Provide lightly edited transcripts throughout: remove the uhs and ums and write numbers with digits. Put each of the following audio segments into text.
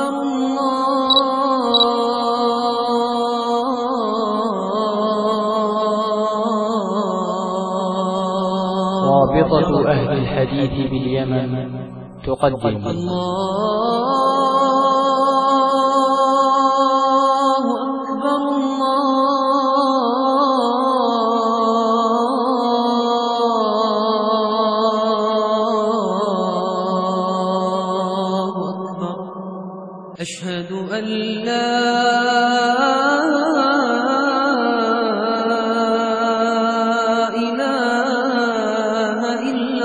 رابطة أهل الحديث باليمن تقدم أشهد أن لا إله إلا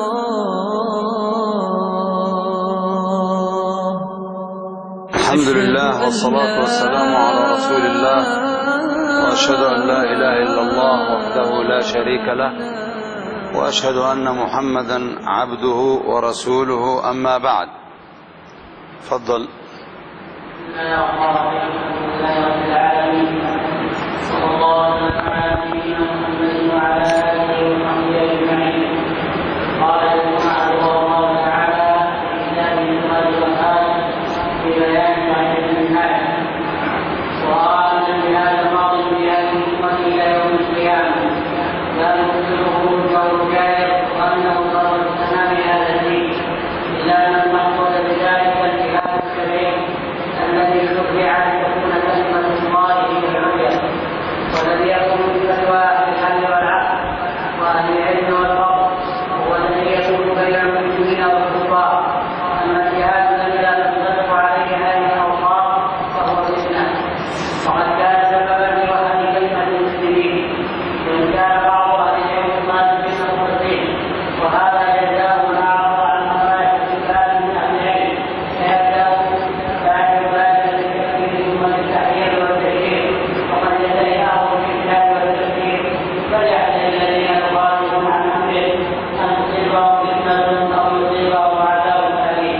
الله. الحمد لله والصلاة والسلام على رسول الله، وأشهد أن لا إله إلا الله وحده لا شريك له، وأشهد أن محمدا عبده ورسوله. أما بعد، تفضل. بسم الله الرحمن الرحيم. الحمد لله رب العالمين، صلى الله على نبينا محمد وعلى آله وصحبه أجمعين. قال الإمام رحمه الله تعالى في كتابه المنهج والآية في بيان معرفة المنهج، وقال أن الجهاد ماضي بهذه الأمة إلى يوم القيامة، لا يمكنه الجور جائر، وأنه ضرب التمام هذا الدين، إلا أن المقصود بذلك الجهاد الكبير الذي شرع أن تكون كلمة الله هي العليا، والذي يكون بفتوى الحل والعقل وأهل العلم والفضل، هو الذي يكون بين المسلمين والكفار. أما الجهاد الذي لا تنطبق عليه هذه الأوصاف فهو فتنة، وقد كان سببا لوهن كلمة المسلمين، وإن كان بعض أهل العلم صادقين مخلصين، وهذا جزاء من أعرض عن مصالح الكتاب من أهل العلم، فيبدأ فاعل ذلك بالتكفير والتحرير والتشريع، وقد يتبعه بالكتاب والتفسير. فليحذر الذين يخالفون عن أمره أن تصيبهم فتنة أو يصيبهم عذاب أليم.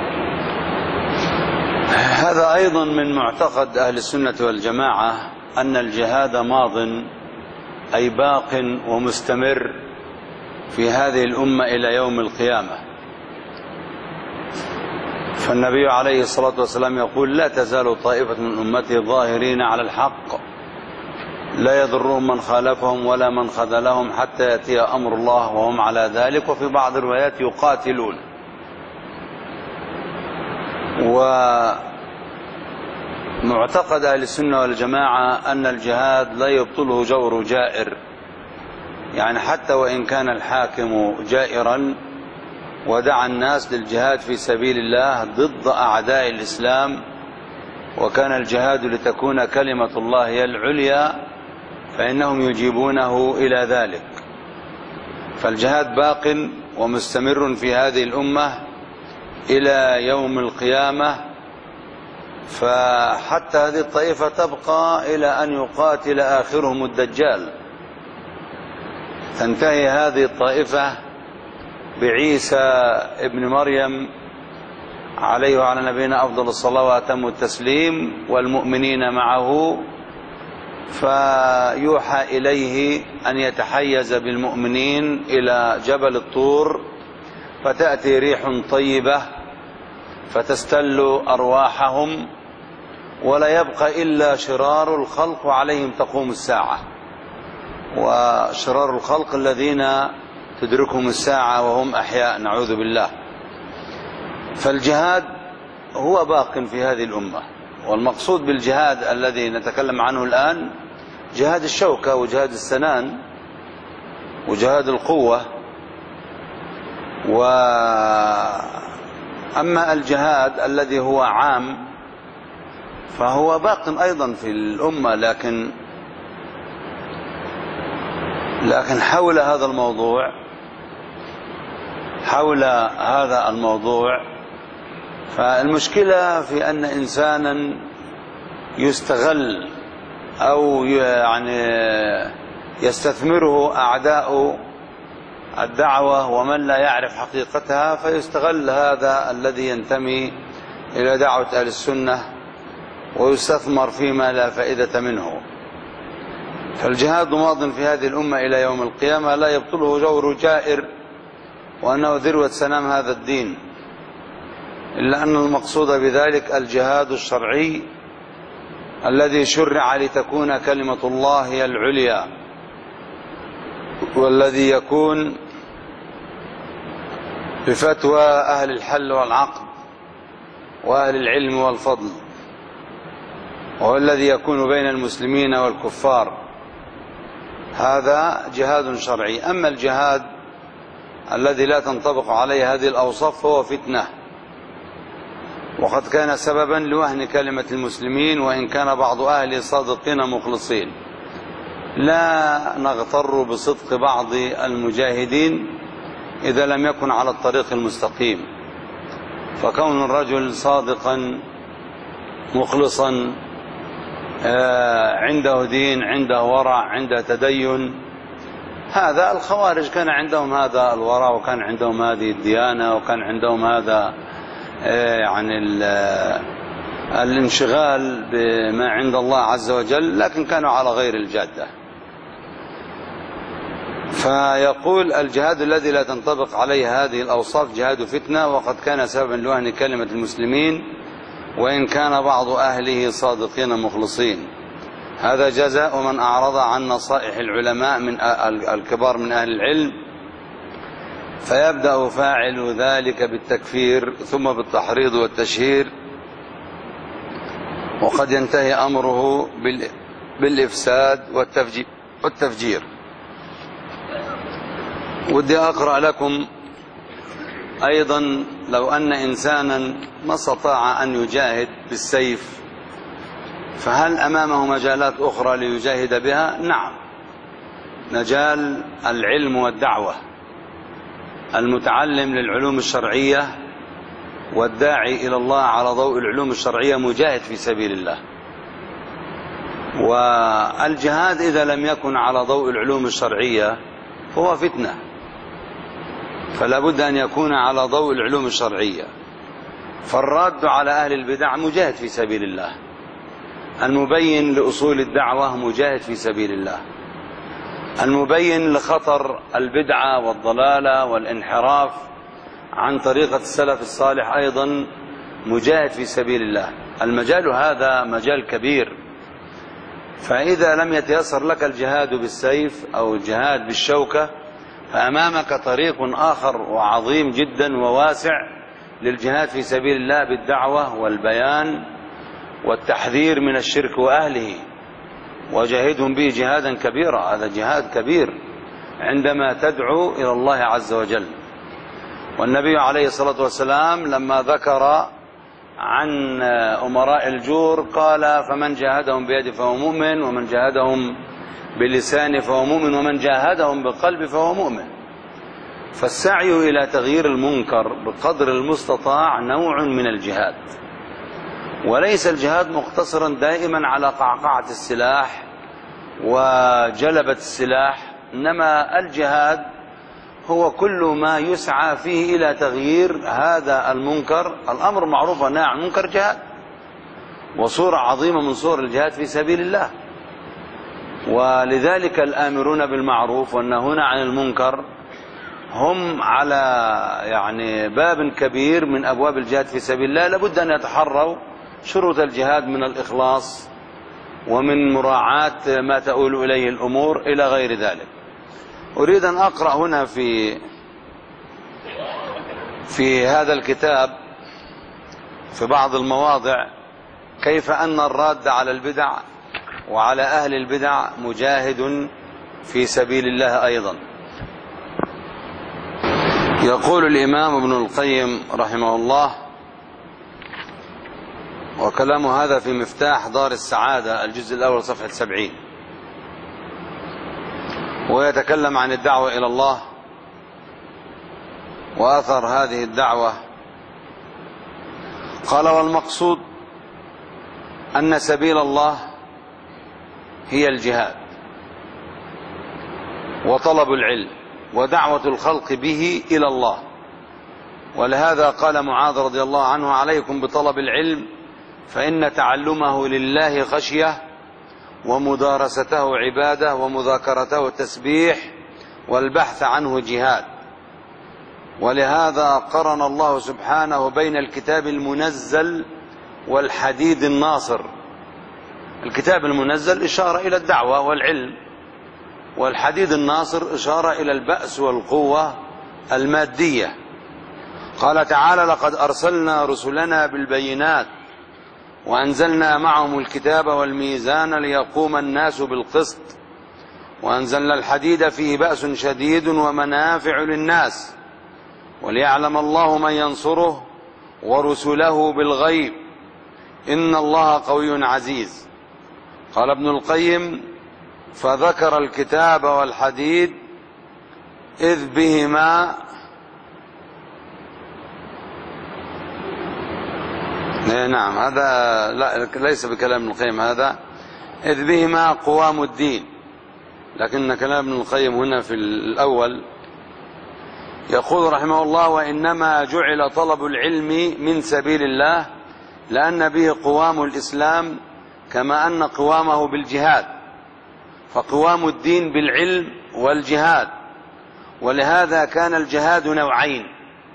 هذا أيضا من معتقد أهل السنة والجماعة، أن الجهاد ماض أي باق ومستمر في هذه الأمة إلى يوم القيامة. فالنبي عليه الصلاة والسلام يقول: لا تزال طائفة من أمتي ظاهرين على الحق، لا يضرهم من خالفهم ولا من خذلهم حتى يأتي أمر الله وهم على ذلك. وفي بعض الروايات يقاتلون. ومعتقد أهل السنة والجماعة أن الجهاد لا يبطله جور جائر، يعني حتى وإن كان الحاكم جائرا ودعا الناس للجهاد في سبيل الله ضد أعداء الإسلام، وكان الجهاد لتكون كلمة الله هي العليا، فإنهم يجيبونه إلى ذلك. فالجهاد باق ومستمر في هذه الأمة إلى يوم القيامة، فحتى هذه الطائفة تبقى إلى أن يقاتل آخرهم الدجال. تنتهي هذه الطائفة بعيسى ابن مريم عليه وعلى نبينا أفضل الصلاة وأتم التسليم والمؤمنين معه، فيوحى إليه أن يتحيز بالمؤمنين إلى جبل الطور، فتأتي ريح طيبة فتستل أرواحهم، ولا يبقى إلا شرار الخلق وعليهم تقوم الساعة. وشرار الخلق الذين تدركهم الساعة وهم أحياء، نعوذ بالله. فالجهاد هو باق في هذه الأمة، والمقصود بالجهاد الذي نتكلم عنه الآن جهاد الشوكة وجهاد السنان وجهاد القوة. وأما الجهاد الذي هو عام فهو باق أيضا في الأمة، لكن حول هذا الموضوع فالمشكلة في أن إنسانا يستغل أو يعني يستثمره أعداء الدعوة ومن لا يعرف حقيقتها، فيستغل هذا الذي ينتمي إلى دعوة أهل السنة ويستثمر فيما لا فائدة منه. فالجهاد ماض في هذه الأمة إلى يوم القيامة، لا يبطله جور جائر، وأنه ذروة سنام هذا الدين. إلا أن المقصود بذلك الجهاد الشرعي الذي شرع لتكون كلمة الله هي العليا، والذي يكون بفتوى أهل الحل والعقد وأهل العلم والفضل، وهو الذي يكون بين المسلمين والكفار. هذا جهاد شرعي. أما الجهاد الذي لا تنطبق عليه هذه الأوصاف فهو فتنة، وقد كان سببا لوهن كلمة المسلمين، وإن كان بعض أهله صادقين مخلصين. لا نغتر بصدق بعض المجاهدين إذا لم يكن على الطريق المستقيم، فكون الرجل صادقا مخلصا عنده دين، عنده ورع، عنده تدين، هذا الخوارج كان عندهم هذا الورع، وكان عندهم هذه الديانة، وكان عندهم هذا يعني الانشغال بما عند الله عز وجل، لكن كانوا على غير الجادة. فيقول الجهاد الذي لا تنطبق عليه هذه الأوصاف جهاد فتنة، وقد كان سببا لوهن كلمة المسلمين، وإن كان بعض أهله صادقين مخلصين. هذا جزاء من أعرض عن نصائح العلماء من الكبار من أهل العلم، فيبدأ فاعل ذلك بالتكفير ثم بالتحريض والتشهير، وقد ينتهي أمره بالإفساد والتفجير. ودي أقرأ لكم أيضا: لو أن إنسانا ما استطاع أن يجاهد بالسيف، فهل أمامه مجالات أخرى ليجاهد بها؟ نعم، مجال العلم والدعوة. المتعلم للعلوم الشرعية والداعي إلى الله على ضوء العلوم الشرعية مجاهد في سبيل الله. والجهاد إذا لم يكن على ضوء العلوم الشرعية فهو فتنة، فلا بد أن يكون على ضوء العلوم الشرعية. فالراد على أهل البدع مجاهد في سبيل الله، المبين لأصول الدعوة مجاهد في سبيل الله، المبين لخطر البدعة والضلالة والانحراف عن طريقة السلف الصالح أيضا مجاهد في سبيل الله. المجال هذا مجال كبير، فإذا لم يتيسر لك الجهاد بالسيف أو الجهاد بالشوكة، فأمامك طريق آخر وعظيم جدا وواسع للجهاد في سبيل الله بالدعوة والبيان والتحذير من الشرك وأهله، وجاهدهم به جهادا كبيرا. هذا جهاد كبير عندما تدعو إلى الله عز وجل. والنبي عليه الصلاة والسلام لما ذكر عن أمراء الجور قال: فمن جاهدهم بيده فهو مؤمن، ومن جاهدهم بلسانه فهو مؤمن، ومن جاهدهم بقلبه فهو مؤمن. فالسعي إلى تغيير المنكر بقدر المستطاع نوع من الجهاد، وليس الجهاد مقتصرا دائما على قعقعة السلاح وجلبة السلاح، إنما الجهاد هو كل ما يسعى فيه إلى تغيير هذا المنكر. الأمر معروف والنهي عن المنكر جهاد، وصورة عظيمة من صور الجهاد في سبيل الله. ولذلك الآمرون بالمعروف والناهون عن المنكر هم على يعني باب كبير من أبواب الجهاد في سبيل الله. لابد أن يتحروا شروط الجهاد من الإخلاص ومن مراعاة ما تؤول إليه الأمور إلى غير ذلك. أريد أن أقرأ هنا في هذا الكتاب في بعض المواضع كيف أن الراد على البدع وعلى أهل البدع مجاهد في سبيل الله أيضا. يقول الإمام ابن القيم رحمه الله، وكلام هذا في مفتاح دار السعادة الجزء الأول صفحة 70، ويتكلم عن الدعوة إلى الله وأثر هذه الدعوة. قال: والمقصود أن سبيل الله هي الجهاد وطلب العلم ودعوة الخلق به إلى الله. ولهذا قال معاذ رضي الله عنه: عليكم بطلب العلم فإن تعلمه لله خشية، ومدارسته عبادة، ومذاكرته تسبيح، والبحث عنه جهاد. ولهذا قرن الله سبحانه بين الكتاب المنزل والحديد الناصر. الكتاب المنزل إشارة إلى الدعوة والعلم، والحديد الناصر إشارة إلى البأس والقوة المادية. قال تعالى: لقد أرسلنا رسلنا بالبينات وأنزلنا معهم الكتاب والميزان ليقوم الناس بالقسط وأنزلنا الحديد فيه بأس شديد ومنافع للناس وليعلم الله من ينصره ورسله بالغيب إن الله قوي عزيز. قال ابن القيم: فذكر الكتاب والحديد إذ بهما نعم، هذا ليس بكلام ابن القيم، هذا إذ بهما قوام الدين، لكن كلام ابن القيم هنا في الأول. يقول رحمه الله: وإنما جعل طلب العلم من سبيل الله لأن به قوام الإسلام كما أن قوامه بالجهاد، فقوام الدين بالعلم والجهاد. ولهذا كان الجهاد نوعين: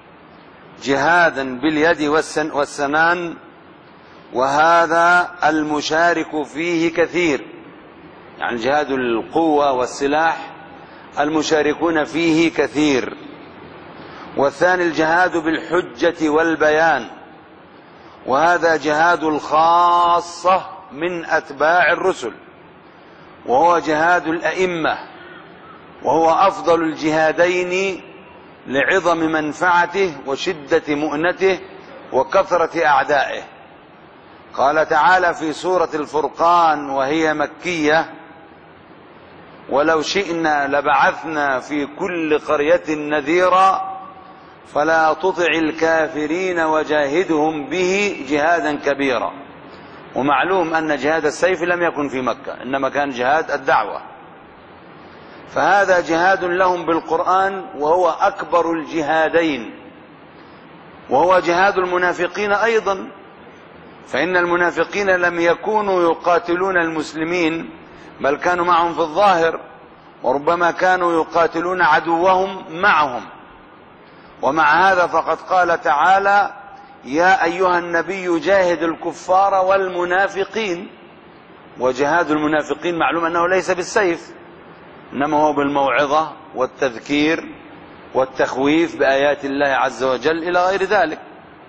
جهادا باليد والسنان، وهذا المشارك فيه كثير، يعني جهاد القوة والسلاح المشاركون فيه كثير. والثاني الجهاد بالحجة والبيان، وهذا جهاد الخاصة من أتباع الرسل، وهو جهاد الأئمة، وهو أفضل الجهادين لعظم منفعته وشدة مؤنته وكثرة أعدائه. قال تعالى في سورة الفرقان وهي مكية: ولو شئنا لبعثنا في كل قرية نذيرا فلا تطع الكافرين وجاهدهم به جهادا كبيرا. ومعلوم أن جهاد السيف لم يكن في مكة، إنما كان جهاد الدعوة، فهذا جهاد لهم بالقرآن وهو أكبر الجهادين، وهو جهاد المنافقين أيضا، فإن المنافقين لم يكونوا يقاتلون المسلمين بل كانوا معهم في الظاهر، وربما كانوا يقاتلون عدوهم معهم. ومع هذا فقد قال تعالى: يا أيها النبي جاهد الكفار والمنافقين. وجهاد المنافقين معلوم أنه ليس بالسيف، إنما هو بالموعظة والتذكير والتخويف بآيات الله عز وجل إلى غير ذلك.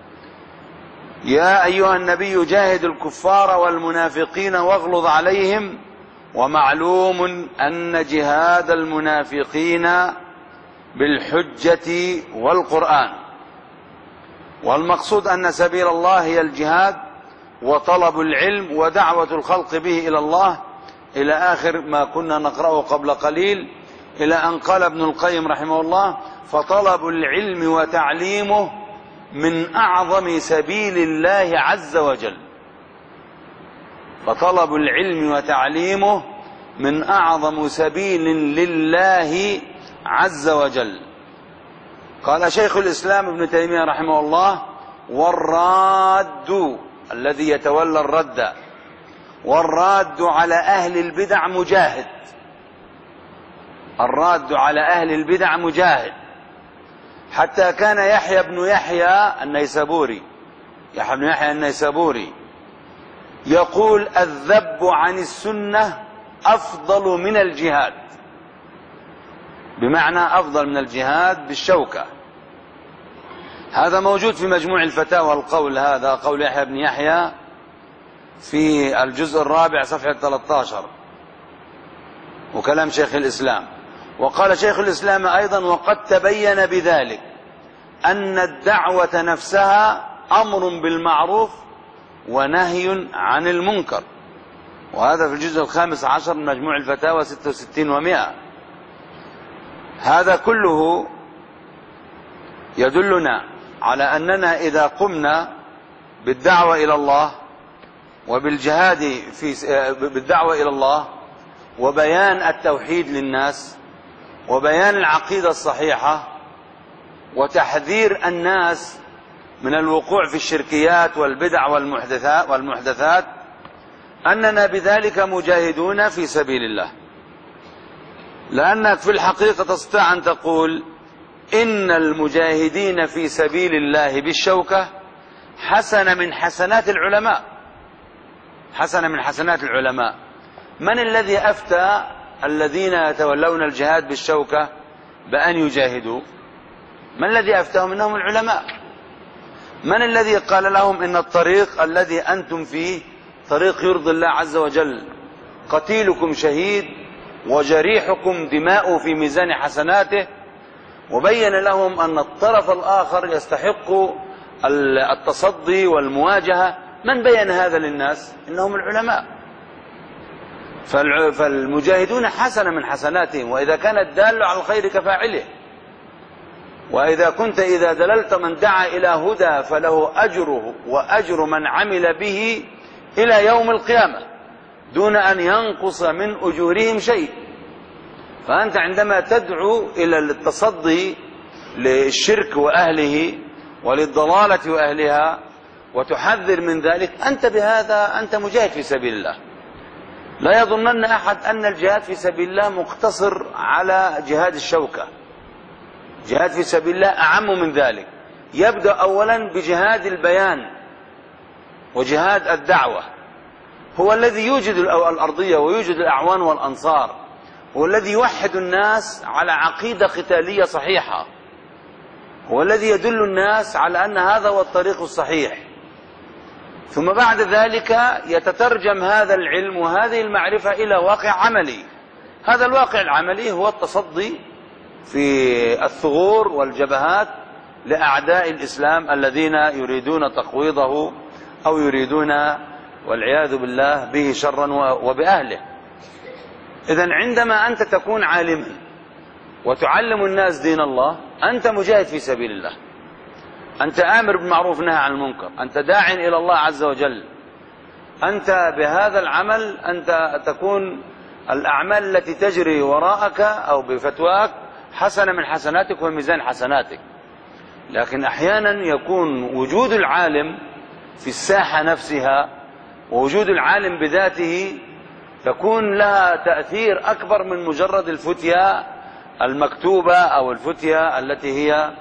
يا أيها النبي جاهد الكفار والمنافقين واغلظ عليهم. ومعلوم أن جهاد المنافقين بالحجة والقرآن، والمقصود أن سبيل الله هي الجهاد وطلب العلم ودعوة الخلق به إلى الله، إلى آخر ما كنا نقرأه قبل قليل، إلى أن قال ابن القيم رحمه الله: فطلب العلم وتعليمه من أعظم سبيل الله عز وجل. فطلب العلم وتعليمه من أعظم سبيل لله عز وجل. قال شيخ الإسلام ابن تيمية رحمه الله: والراد الذي يتولى الرد، والراد على أهل البدع مجاهد. الراد على أهل البدع مجاهد، حتى كان يحيى بن يحيى النيسابوري يقول: الذب عن السنة أفضل من الجهاد، بمعنى أفضل من الجهاد بالشوكة. هذا موجود في مجموع الفتاوى، القول هذا قول يحيى بن يحيى في الجزء الرابع صفحة 13، وكلام شيخ الإسلام. وقال شيخ الإسلام أيضا: وقد تبين بذلك أن الدعوة نفسها أمر بالمعروف ونهي عن المنكر. وهذا في الجزء 15 من مجموع الفتاوى 66 و100. هذا كله يدلنا على أننا إذا قمنا بالدعوة إلى الله وبالجهاد بالدعوة إلى الله وبيان التوحيد للناس وبيان العقيدة الصحيحة وتحذير الناس من الوقوع في الشركيات والبدع والمحدثات، أننا بذلك مجاهدون في سبيل الله. لأنك في الحقيقة تستطيع أن تقول: إن المجاهدين في سبيل الله بالشوكة حسنة من حسنات العلماء، حسنة من حسنات العلماء. من الذي أفتى الذين يتولون الجهاد بالشوكة بأن يجاهدوا؟ من الذي أفتاهم؟ إنهم العلماء. من الذي قال لهم إن الطريق الذي أنتم فيه طريق يرضي الله عز وجل، قتيلكم شهيد وجريحكم دماء في ميزان حسناته؟ وبين لهم أن الطرف الآخر يستحق التصدي والمواجهة. من بين هذا للناس؟ إنهم العلماء. فالمجاهدون حسنة من حسناتهم، وإذا كان الدال على الخير كفاعله. وإذا كنت إذا دللت من دعا إلى هدى فله أجره وأجر من عمل به إلى يوم القيامة دون أن ينقص من أجورهم شيء. فأنت عندما تدعو إلى التصدي للشرك وأهله وللضلالة وأهلها وتحذر من ذلك، أنت بهذا أنت مجاهد في سبيل الله. لا يظنن أحد أن الجهاد في سبيل الله مقتصر على جهاد الشوكة. جهاد في سبيل الله أعم من ذلك. يبدأ أولا بجهاد البيان وجهاد الدعوة، هو الذي يوجد الأرضية ويوجد الأعوان والأنصار، هو الذي يوحد الناس على عقيدة قتالية صحيحة، هو الذي يدل الناس على أن هذا هو الطريق الصحيح. ثم بعد ذلك يتترجم هذا العلم وهذه المعرفة إلى واقع عملي. هذا الواقع العملي هو التصدي في الثغور والجبهات لأعداء الإسلام الذين يريدون تقويضه أو يريدون والعياذ بالله به شرا وبأهله. إذن عندما أنت تكون عالما وتعلم الناس دين الله، أنت مجاهد في سبيل الله، أنت آمر بالمعروف نهى عن المنكر، أنت داع إلى الله عز وجل. أنت بهذا العمل أنت تكون الأعمال التي تجري وراءك أو بفتواك حسنة من حسناتك وميزان حسناتك. لكن أحيانا يكون وجود العالم في الساحة نفسها ووجود العالم بذاته تكون لها تأثير أكبر من مجرد الفتية المكتوبة أو الفتية التي هي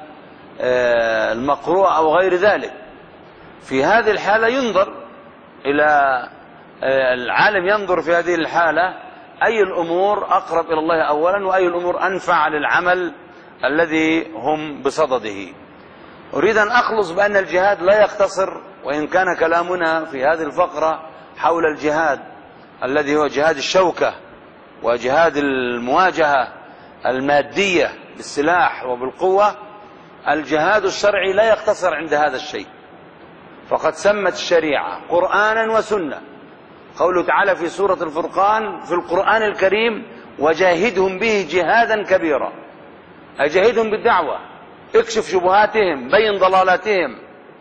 المقروءة أو غير ذلك. في هذه الحالة ينظر إلى العالم، ينظر في هذه الحالة أي الأمور أقرب إلى الله أولا وأي الأمور أنفع للعمل الذي هم بصدده. أريد أن أخلص بأن الجهاد لا يقتصر، وإن كان كلامنا في هذه الفقرة حول الجهاد الذي هو جهاد الشوكة وجهاد المواجهة المادية بالسلاح وبالقوة، الجهاد الشرعي لا يقتصر عند هذا الشيء. فقد سمت الشريعة قرآنا وسنة. قوله تعالى في سورة الفرقان في القرآن الكريم: وجاهدهم به جهادا كبيرا، أجاهدهم بالدعوة، اكشف شبهاتهم، بين ضلالاتهم،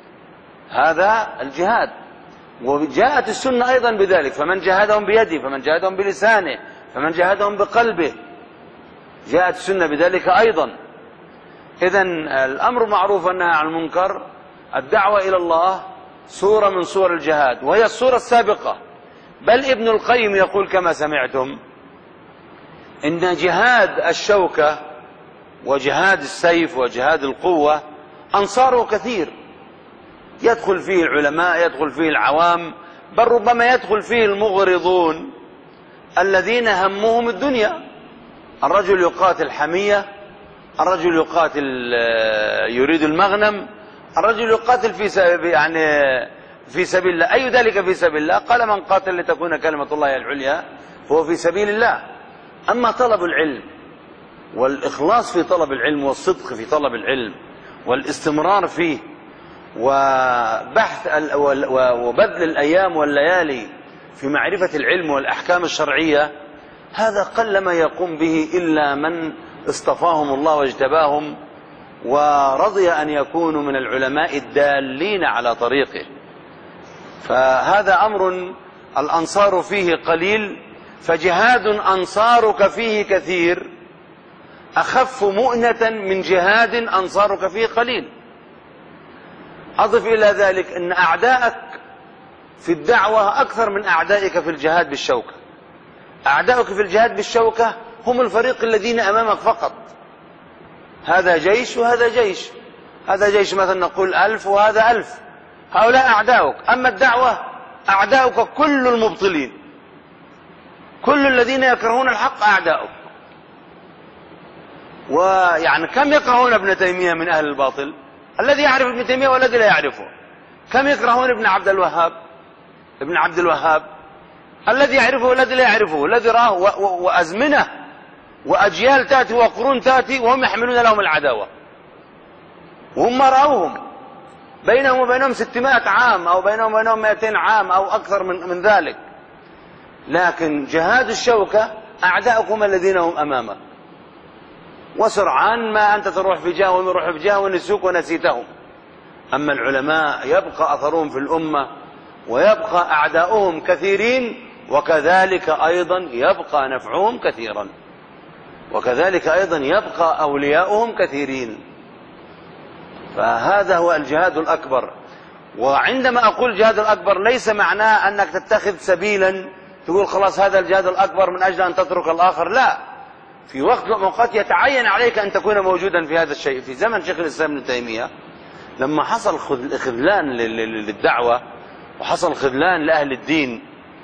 هذا الجهاد. وجاءت السنة أيضا بذلك: فمن جاهدهم بيده، فمن جاهدهم بلسانه، فمن جاهدهم بقلبه، جاءت السنة بذلك أيضا. إذن الأمر معروف والنهي عن المنكر، الدعوة إلى الله صورة من صور الجهاد، وهي الصورة السابقة. بل ابن القيم يقول كما سمعتم إن جهاد الشوكة وجهاد السيف وجهاد القوة أنصاره كثير، يدخل فيه العلماء، يدخل فيه العوام، بل ربما يدخل فيه المغرضون الذين همهم الدنيا. الرجل يقاتل حمية، الرجل يقاتل يريد المغنم، الرجل يقاتل في سبيل الله. أي ذلك في سبيل الله؟ قال: من قاتل لتكون كلمة الله العليا فهو في سبيل الله. أما طلب العلم والإخلاص في طلب العلم والصدق في طلب العلم والاستمرار فيه وبحث وبذل الأيام والليالي في معرفة العلم والأحكام الشرعية، هذا قل ما يقوم به إلا من اصطفاهم الله واجتباهم ورضي أن يكونوا من العلماء الدالين على طريقه. فهذا أمر الأنصار فيه قليل، فجهاد أنصارك فيه كثير أخف مؤنة من جهاد أنصارك فيه قليل. أضف إلى ذلك أن أعداءك في الدعوة أكثر من أعدائك في الجهاد بالشوكة. أعدائك في الجهاد بالشوكة هم الفريق الذين أمامك فقط، هذا جيش وهذا جيش، هذا جيش مثلا نقول 1000 وهذا 1000، هؤلاء أعداؤك. أما الدعوة أعداؤك كل المبطلين، كل الذين يكرهون الحق أعداؤك. ويعني كم يكرهون ابن تيمية من أهل الباطل؟ الذي يعرف ابن تيمية والذي لا يعرفه. كم يكرهون ابن عبد الوهاب، ابن عبد الوهاب، الذي يعرفه والذي لا يعرفه، الذي راه وأزمنة وأجيال تأتي وقرون تأتي وهم يحملون لهم العداوة، وهم رأوهم بينهم وبينهم 600 عام أو بينهم وبينهم 200 عام أو أكثر من ذلك. لكن جهاد الشوكة أعداؤكم الذين هم أمامك، وسرعان ما أنت تروح في جهة ونروح في جهة ونسوك ونسيتهم. أما العلماء يبقى أثرهم في الأمة ويبقى أعداؤهم كثيرين، وكذلك أيضا يبقى نفعهم كثيرا، وكذلك أيضا يبقى أولياؤهم كثيرين. فهذا هو الجهاد الأكبر. وعندما أقول الجهاد الأكبر ليس معناه أنك تتخذ سبيلا تقول خلاص هذا الجهاد الأكبر من أجل أن تترك الآخر، لا. في وقت من الأوقات يتعين عليك أن تكون موجودا في هذا الشيء. في زمن شيخ الإسلام ابن تيمية لما حصل خذلان للدعوة وحصل خذلان لأهل الدين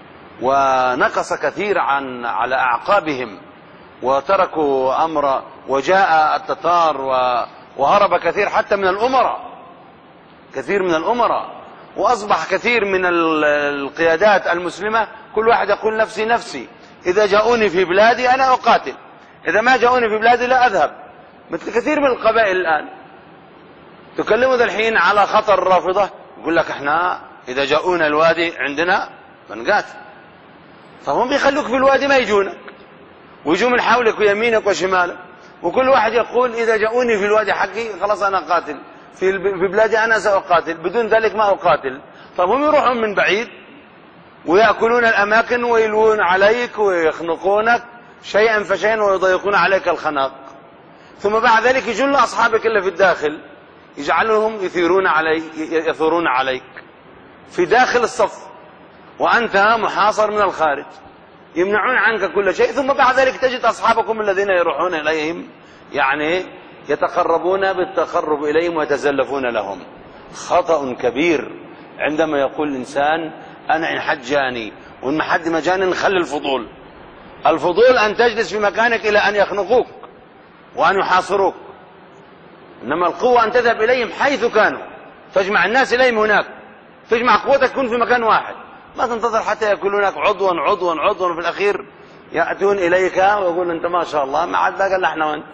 ونقص كثير على أعقابهم وتركوا أمر، وجاء التتار وهرب كثير حتى من الأمراء، كثير من الأمراء، وأصبح كثير من القيادات المسلمة كل واحد يقول نفسي نفسي، إذا جاءوني في بلادي أنا أقاتل، إذا ما جاءوني في بلادي لا أذهب. مثل كثير من القبائل الآن تكلموا ذا الحين على خطر الرافضة، يقول لك احنا إذا جاءونا الوادي عندنا بنقاتل. فهم بيخلوك في الوادي ما يجونك، ويجوا من حولك ويمينك وشمالك، وكل واحد يقول إذا جاءوني في الوادي حقي خلاص أنا قاتل، في بلادي أنا سأقاتل، بدون ذلك ما أقاتل. طب هم يروحون من بعيد ويأكلون الأماكن ويلوون عليك ويخنقونك شيئا فشيئا ويضيقون عليك الخناق، ثم بعد ذلك يجون أصحابك اللي في الداخل يجعلهم يثورون عليك في داخل الصف وأنت محاصر من الخارج، يمنعون عنك كل شيء. ثم بعد ذلك تجد أصحابكم الذين يروحون إليهم يعني يتقربون بالتقرب إليهم ويتزلفون لهم. خطأ كبير عندما يقول الإنسان أنا إن حد جاني وإن حد ما جاني نخلي الفضول. الفضول أن تجلس في مكانك إلى أن يخنقوك وأن يحاصروك، إنما القوة أن تذهب إليهم حيث كانوا، تجمع الناس إليهم هناك، تجمع قوتك تكون في مكان واحد، ما تنتظر حتى يأكلونك عضوا عضوا عضوا وفي الأخير يأتون إليك ويقول أنت ما شاء الله ما عاد بقى إلا إحنا وأنت.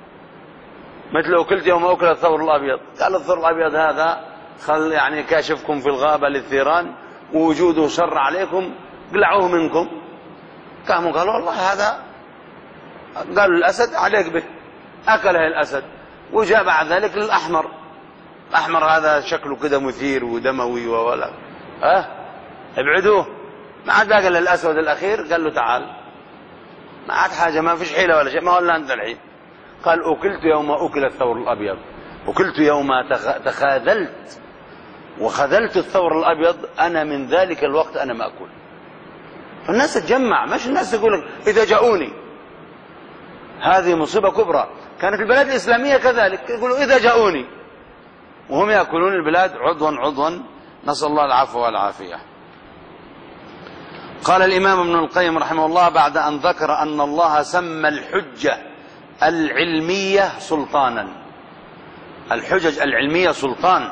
مثل أكلت يوم أكل الثور الأبيض، قال الثور الأبيض هذا يعني كاشفكم في الغابة للثيران ووجوده شر عليكم قلعوه منكم. قاموا قالوا والله هذا، قالوا الأسد عليك به، أكله الأسد. وجاء بعد ذلك للأحمر، الأحمر هذا شكله كده مثير ودموي ولا ابعدوه، ما عاد باقي الا الأسود الأخير. قال له تعال، ما عاد حاجة، ما فيش حيلة ولا شيء، ما هو إلا أنت الحين. قال أكلت يوم أكل الثور الأبيض، أكلت يوم تخاذلت وخذلت الثور الأبيض، أنا من ذلك الوقت أنا ما أكل. فالناس تتجمع، مش الناس تقول إذا جاءوني، هذه مصيبة كبرى. كانت البلاد الإسلامية كذلك، يقولوا إذا جاءوني، وهم يأكلون البلاد عضوا عضوا، نسأل الله العفو والعافية. قال الإمام ابن القيم رحمه الله بعد أن ذكر أن الله سمى الحجة العلمية سلطانا، الحجج العلمية سلطان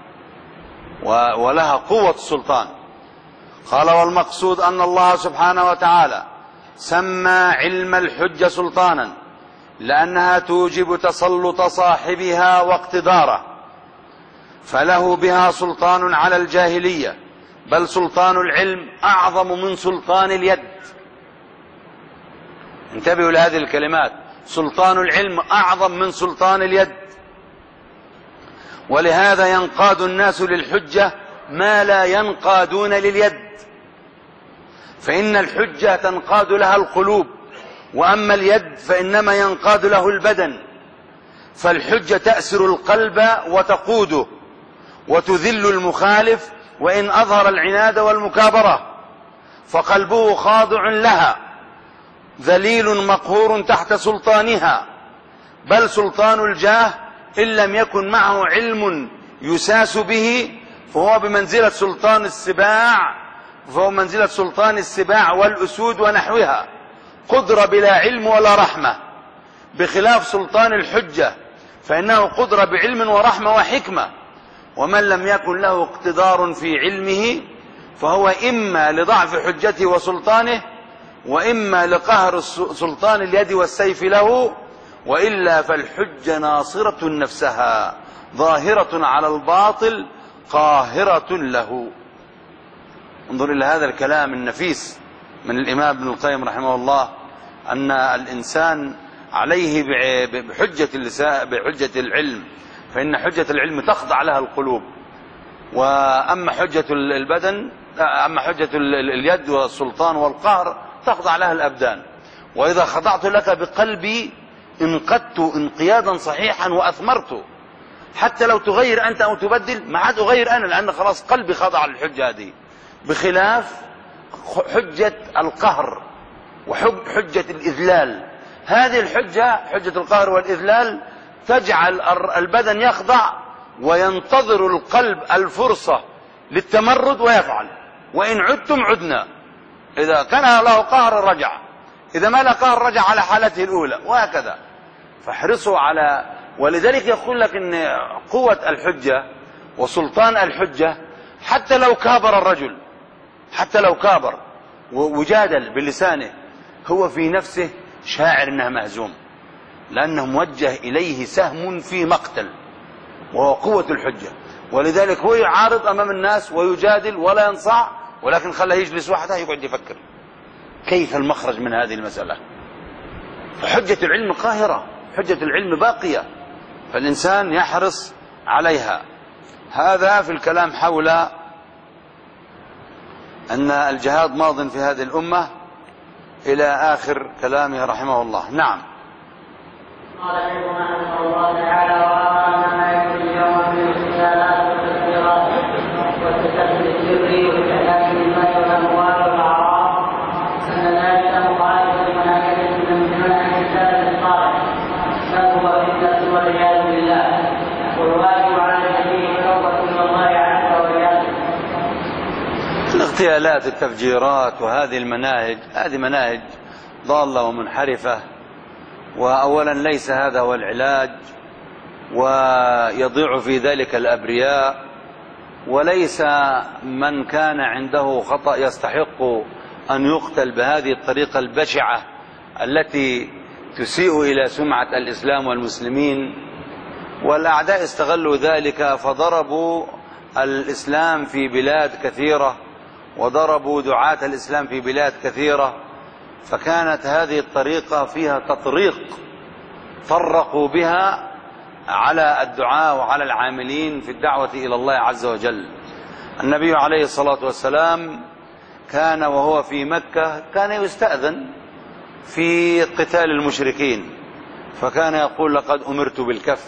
ولها قوة السلطان، قال والمقصود أن الله سبحانه وتعالى سمى علم الحجة سلطانا لأنها توجب تسلط صاحبها واقتداره، فله بها سلطان على الجاهلية، بل سلطان العلم أعظم من سلطان اليد. انتبهوا لهذه الكلمات، سلطان العلم أعظم من سلطان اليد. ولهذا ينقاد الناس للحجة ما لا ينقادون لليد، فإن الحجة تنقاد لها القلوب، وأما اليد فإنما ينقاد له البدن. فالحجة تأسر القلب وتقوده وتذل المخالف وإن أظهر العناد والمكابرة، فقلبه خاضع لها ذليل مقهور تحت سلطانها، بل سلطان الجاه إن لم يكن معه علم يساس به فهو بمنزلة سلطان السباع والأسود ونحوها، قدرة بلا علم ولا رحمة، بخلاف سلطان الحجة فإنه قدرة بعلم ورحمة وحكمة. ومن لم يكن له اقتدار في علمه فهو إما لضعف حجته وسلطانه، وإما لقهر سلطان اليد والسيف له، وإلا فالحجة ناصرة نفسها ظاهرة على الباطل قاهرة له. انظر إلى هذا الكلام النفيس من الإمام ابن القيم رحمه الله، أن الإنسان عليه بحجة العلم، فإن حجة العلم تخضع لها القلوب، وأما حجة البدن، أما حجة اليد والسلطان والقهر تخضع لها الأبدان. وإذا خضعت لك بقلبي انقدت انقيادا صحيحا وأثمرت، حتى لو تغير أنت أو تبدل ما عاد أغير أنا، لأن خلاص قلبي خضع للحجة هذه، بخلاف حجة القهر وحجة الإذلال. هذه الحجة، حجة القهر والإذلال، تجعل البدن يخضع وينتظر القلب الفرصة للتمرد ويفعل، وإن عدتم عدنا. إذا كان له قهر رجع، إذا ما له قهر رجع على حالته الأولى، وهكذا. فاحرصوا على، ولذلك يقول لك إن قوة الحجة وسلطان الحجة حتى لو كابر الرجل، حتى لو كابر وجادل بلسانه، هو في نفسه شاعر انه مهزوم، لانه موجه اليه سهم في مقتل، وهو قوة الحجة. ولذلك هو يعارض امام الناس ويجادل ولا ينصاع، ولكن خلاه يجلس وحده يقعد يفكر كيف المخرج من هذه المسألة. فحجة العلم قاهرة، حجة العلم باقية، فالإنسان يحرص عليها. هذا في الكلام حول أن الجهاد ماض في هذه الأمة إلى آخر كلامه رحمه الله. نعم. قال شيخنا رحمه الله تعالى: وأما ما يكون اليوم من الاختلافات والتفسيرات والتكلم السري والكلام بالمال والأموال والأعراض، أن ذلك مخالف لمنهج من منهج السلف الصالح، بل هو فتنة والعياذ بالله، والواجب على الجميع التوبة إلى الله عز وجل. الاغتيالات، التفجيرات، وهذه المناهج، هذه مناهج ضالة ومنحرفة. وأولا ليس هذا هو العلاج، ويضيع في ذلك الأبرياء، وليس من كان عنده خطأ يستحق أن يقتل بهذه الطريقة البشعة التي تسيء إلى سمعة الإسلام والمسلمين. والأعداء استغلوا ذلك فضربوا الإسلام في بلاد كثيرة، وضربوا دعاة الإسلام في بلاد كثيرة، فكانت هذه الطريقة فيها تطريق فرقوا بها على الدعاة وعلى العاملين في الدعوة إلى الله عز وجل. النبي عليه الصلاة والسلام كان وهو في مكة كان يستأذن في قتال المشركين، فكان يقول: لقد أمرت بالكف،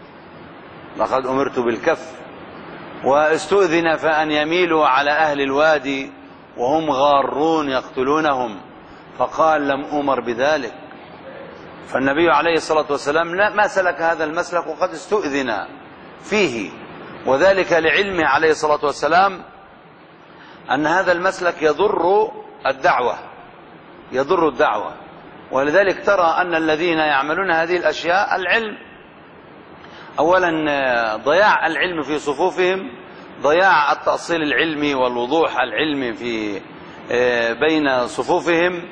لقد أمرت بالكف. واستؤذن فأن يميلوا على أهل الوادي وهم غارون يقتلونهم، فقال: لم أمر بذلك. فالنبي عليه الصلاة والسلام ما سلك هذا المسلك وقد استؤذن فيه، وذلك لعلمه عليه الصلاة والسلام أن هذا المسلك يضر الدعوة، يضر الدعوة. ولذلك ترى أن الذين يعملون هذه الأشياء العلم، أولا ضياع العلم في صفوفهم، ضياع التأصيل العلمي والوضوح العلمي في بين صفوفهم،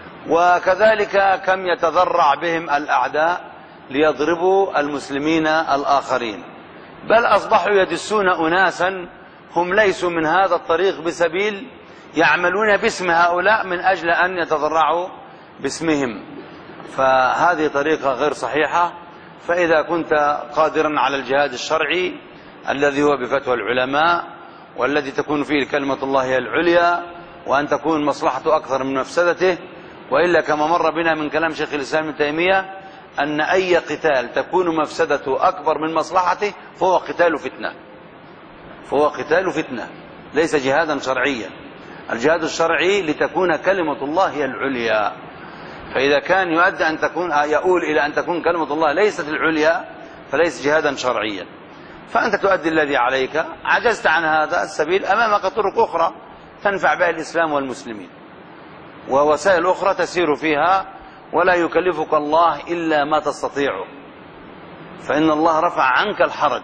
وكذلك كم يتذرع بهم الأعداء ليضربوا المسلمين الآخرين، بل أصبحوا يدسون أناسا هم ليسوا من هذا الطريق بسبيل، يعملون باسم هؤلاء من أجل أن يتضرعوا باسمهم. فهذه طريقة غير صحيحة. فإذا كنت قادرا على الجهاد الشرعي الذي هو بفتوى العلماء، والذي تكون فيه كلمة الله هي العليا، وأن تكون مصلحته أكثر من مفسدته، وإلا كما مر بنا من كلام شيخ الإسلام ابن تيمية أن أي قتال تكون مفسدته أكبر من مصلحته فهو قتال فتنة، فهو قتال فتنة، ليس جهادا شرعيا. الجهاد الشرعي لتكون كلمة الله هي العليا. فإذا كان يؤدي أن تكون يؤول إلى أن تكون كلمة الله ليست العليا فليس جهادا شرعيا. فأنت تؤدي الذي عليك، عجزت عن هذا السبيل أمامك طرق أخرى تنفع بها الإسلام والمسلمين، ووسائل أخرى تسير فيها، ولا يكلفك الله إلا ما تستطيعه، فإن الله رفع عنك الحرج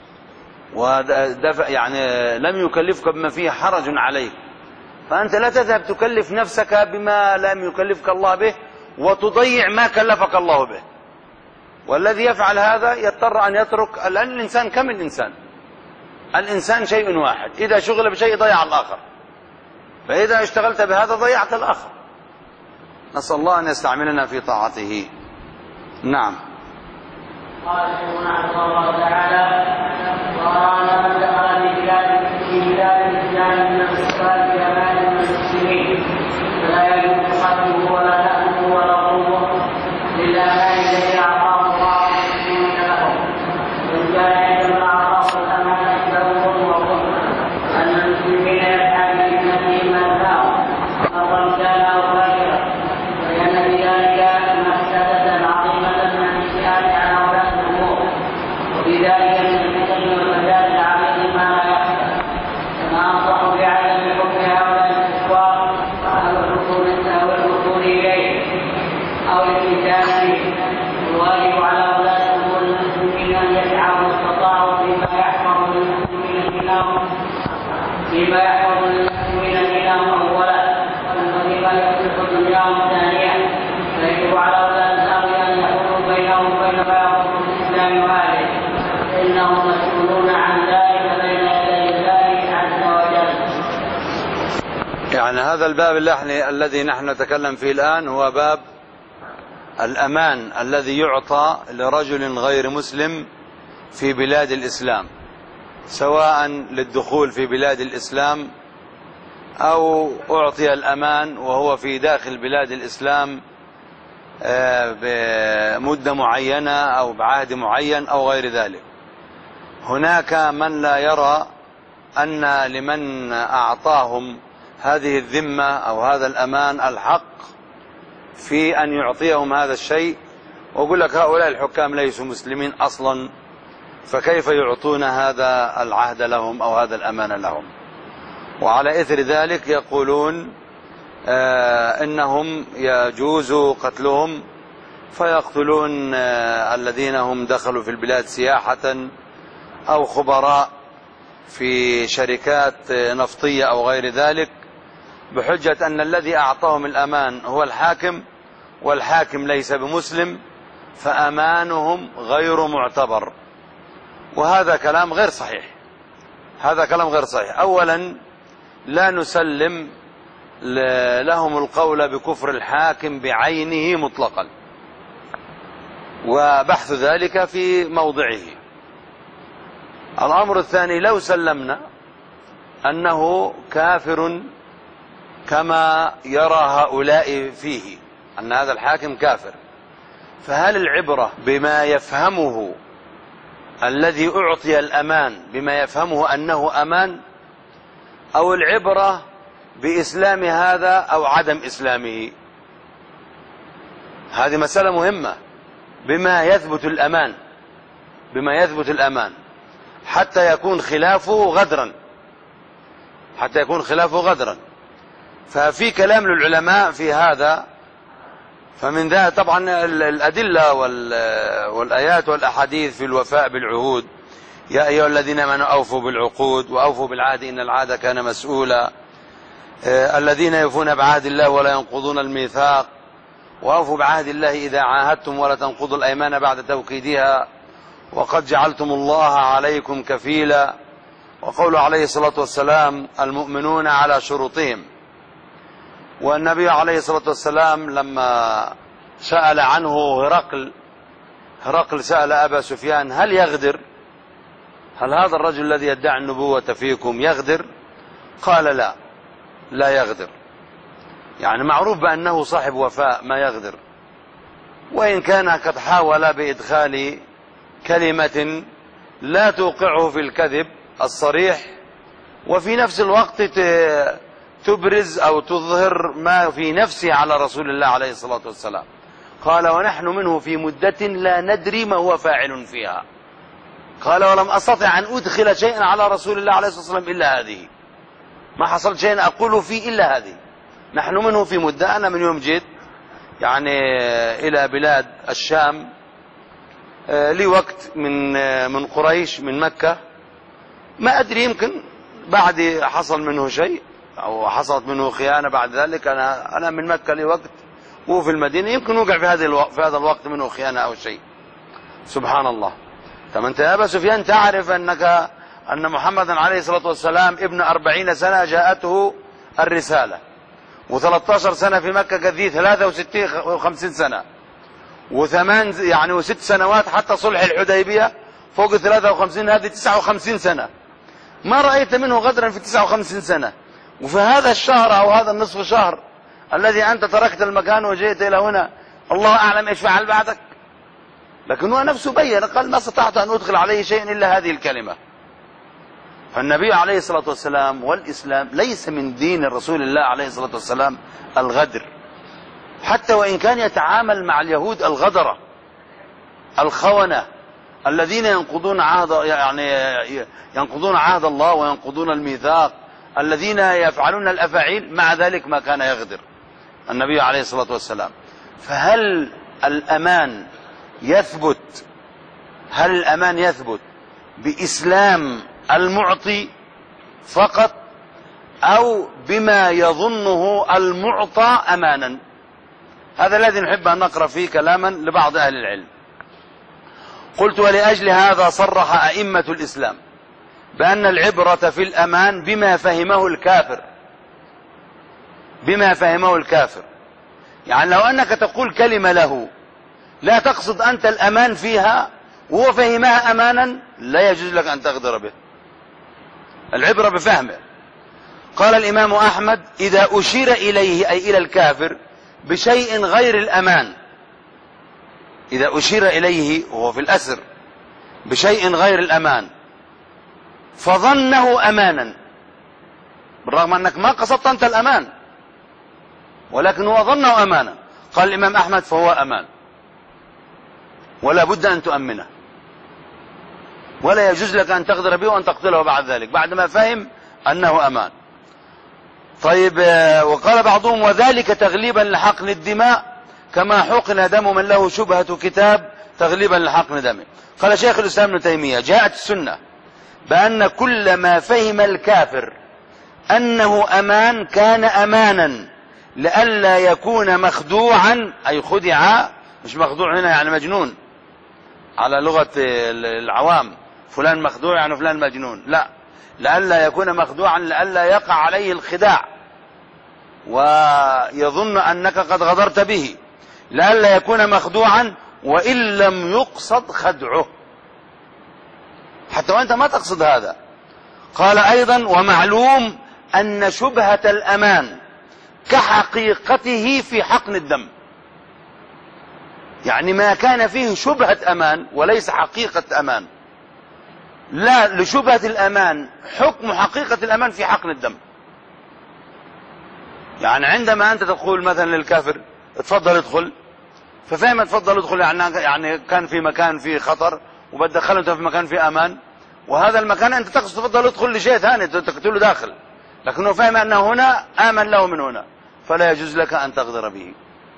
ودفع، يعني لم يكلفك بما فيه حرج عليك، فأنت لا تذهب تكلف نفسك بما لم يكلفك الله به وتضيع ما كلفك الله به. والذي يفعل هذا يضطر أن يترك، لأن الإنسان كم الإنسان شيء واحد، إذا شغل بشيء ضيع الآخر، فإذا اشتغلت بهذا ضيعت الآخر. نسأل الله أن يستعملنا في طاعته. نعم. قال شيخنا رحمه الله تعالى: وأرانا من دخل في بلاد الإسلام من الكفار بأمان من المسلمين فلا يجوز قتله ولا تأمه ولا ظلمه للأمان الذي أعطاه الله المسلمين له، وإن كان عندما أعطاه الأمانة فهو وظلم أن المسلمين يسعى بذمتهم أنفاهم أمرا كان أو فاجرا، لأن بذلك مفسدة عظيمة من الانشغال عن أولاد الأمور، وبذلك من الفتن والفساد العظيم ما لا يخفى. كما أنصحوا بعدم حكم هؤلاء الكفار أو الوصول إليه أو الالتزام به. الواجب على أولاد الأمور المسلمين أن يسعوا ما استطاعوا فيما يحفظ للمسلمين دينهم أولا، وفيما يصلح دنياهم ثانيا. فيجب على أولاد الأمر أن يحولوا بينهم وبين ما يخص الإسلام وأهله، فإنهم مسؤولون عن ذلك بين يدي الله عز وجل. يعني هذا الباب الذي نحن نتكلم فيه الآن هو باب الأمان الذي يعطى لرجل غير مسلم في بلاد الإسلام، سواء للدخول في بلاد الإسلام أو أعطي الأمان وهو في داخل بلاد الإسلام بمدة معينة أو بعهد معين أو غير ذلك. هناك من لا يرى أن لمن أعطاهم هذه الذمة أو هذا الأمان الحق في أن يعطيهم هذا الشيء، ويقول لك هؤلاء الحكام ليسوا مسلمين أصلا، فكيف يعطون هذا العهد لهم أو هذا الأمان لهم؟ وعلى إثر ذلك يقولون إنهم يجوز قتلهم، فيقتلون الذين هم دخلوا في البلاد سياحة أو خبراء في شركات نفطية أو غير ذلك، بحجة أن الذي أعطاهم الأمان هو الحاكم، والحاكم ليس بمسلم، فأمانهم غير معتبر. وهذا كلام غير صحيح، هذا كلام غير صحيح. أولا لا نسلم لهم القول بكفر الحاكم بعينه مطلقا، وبحث ذلك في موضعه. الأمر الثاني، لو سلمنا أنه كافر كما يرى هؤلاء فيه، أن هذا الحاكم كافر، فهل العبرة بما يفهمه الذي أعطي الأمان، بما يفهمه أنه أمان، أو العبرة بإسلام هذا أو عدم إسلامه؟ هذه مسألة مهمة. بما يثبت الأمان، بما يثبت الأمان حتى يكون خلافه غدرا، حتى يكون خلافه غدرا. ففي كلام للعلماء في هذا، فمن ذا طبعا الأدلة والآيات والأحاديث في الوفاء بالعهود: يا أيها الذين آمنوا أوفوا بالعقود وأوفوا بالعهد إن العهد كان مسؤولا، الذين يوفون بعهد الله ولا ينقضون الميثاق، وأوفوا بعهد الله إذا عاهدتم ولا تنقضوا الأيمان بعد توكيدها، وقد جعلتم الله عليكم كفيلا. وقوله عليه الصلاة والسلام: المؤمنون على شروطهم. والنبي عليه الصلاة والسلام لما سأل عنه هرقل سأل أبا سفيان: هل يغدر؟ هل هذا الرجل الذي يدعي النبوة فيكم يغدر؟ قال لا يغدر. يعني معروف بأنه صاحب وفاء، ما يغدر، وإن كان قد حاول بإدخال كلمة لا توقعه في الكذب الصريح، وفي نفس الوقت تبرز أو تظهر ما في نفسه على رسول الله عليه الصلاة والسلام. قال ونحن منه في مدة لا ندري ما هو فاعل فيها. قال ولم أستطع أن أدخل شيئا على رسول الله عليه الصلاة والسلام إلا هذه، ما حصل شيء أقول فيه إلا هذه. نحن منه في مدة، أنا من يوم جيت يعني إلى بلاد الشام لي وقت من قريش من مكة، ما أدري يمكن بعد حصل منه شيء أو حصلت منه خيانة بعد ذلك. أنا من مكة لي وقت وهو في المدينة، يمكن وقع في هذا الوقت منه خيانة أو شيء. سبحان الله. طب أنت يا أبا سفيان تعرف أن محمدا عليه الصلاة والسلام ابن 40 سنة جاءته الرسالة، و13 سنة في مكة قضيه 53 سنة، و8 يعني و6 سنوات حتى صلح الحديبية فوق 53، هذه 59 سنة. ما رأيت منه غدرا في 59 سنة. وفي هذا الشهر أو هذا النصف شهر الذي أنت تركت المكان وجئت إلى هنا، الله أعلم إيش فعل بعدك. لكن هو نفسه بين، قال ما استطعت أن أدخل عليه شيء إلا هذه الكلمة. فالنبي عليه الصلاة والسلام والإسلام ليس من دين الرسول الله عليه الصلاة والسلام الغدر، حتى وإن كان يتعامل مع اليهود الغدرة الخونة الذين ينقضون عهد الله وينقضون الميثاق، الذين يفعلون الأفاعيل، مع ذلك ما كان يغدر النبي عليه الصلاة والسلام. فهل الأمان يثبت بإسلام المعطي فقط أو بما يظنه المعطى أمانا؟ هذا الذي نحب أن نقرأ فيه كلاما لبعض أهل العلم. قلت ولأجل هذا صرح أئمة الإسلام بأن العبرة في الأمان بما فهمه الكافر. يعني لو أنك تقول كلمة له لا تقصد أنت الأمان فيها وهو فهمها أمانا، لا يجوز لك أن تغدر به. العبرة بفهمه. قال الإمام أحمد إذا أشير إليه أي إلى الكافر بشيء غير الأمان، إذا أشير إليه وهو في الأسر بشيء غير الأمان فظنه أمانا، بالرغم أنك ما قصدت أنت الأمان ولكن هو ظنه أمانا، قال الإمام أحمد فهو أمان ولا بد أن تؤمنه، ولا يجوز لك أن تغدر به وأن تقتله بعد ذلك بعد ما فهم أنه أمان. طيب، وقال بعضهم وذلك تغليبا لحقن الدماء كما حقن دم من له شبهة كتاب تغليبا لحقن دمه. قال شيخ الإسلام ابن تيمية جاءت السنة بأن كل ما فهم الكافر أنه أمان كان أمانا لئلا يكون مخدوعا، أي خدع، مش مخدوع هنا يعني مجنون على لغة العوام، فلان مخدوع يعني فلان مجنون، لا، لئلا يكون مخدوعا، لئلا يقع عليه الخداع ويظن أنك قد غدرت به، لئلا يكون مخدوعا وإن لم يقصد خدعه، حتى وأنت ما تقصد هذا. قال أيضا ومعلوم أن شبهة الأمان كحقيقته في حقن الدم، يعني ما كان فيه شبهة أمان وليس حقيقة أمان، لا، لشبهة الأمان حكم حقيقة الأمان في حقن الدم. يعني عندما أنت تقول مثلا للكافر اتفضل ادخل، ففهم اتفضل ادخل يعني كان في مكان فيه خطر وبتدخله انت في مكان فيه أمان، وهذا المكان أنت تقصد تفضل ادخل لشيء ثاني تقتله داخل، لكنه فهم أنه هنا آمن له من هنا، فلا يجوز لك أن تغدر به.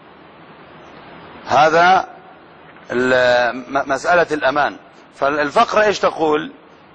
هذا مسألة الأمان. فالفقرة إيش تقول؟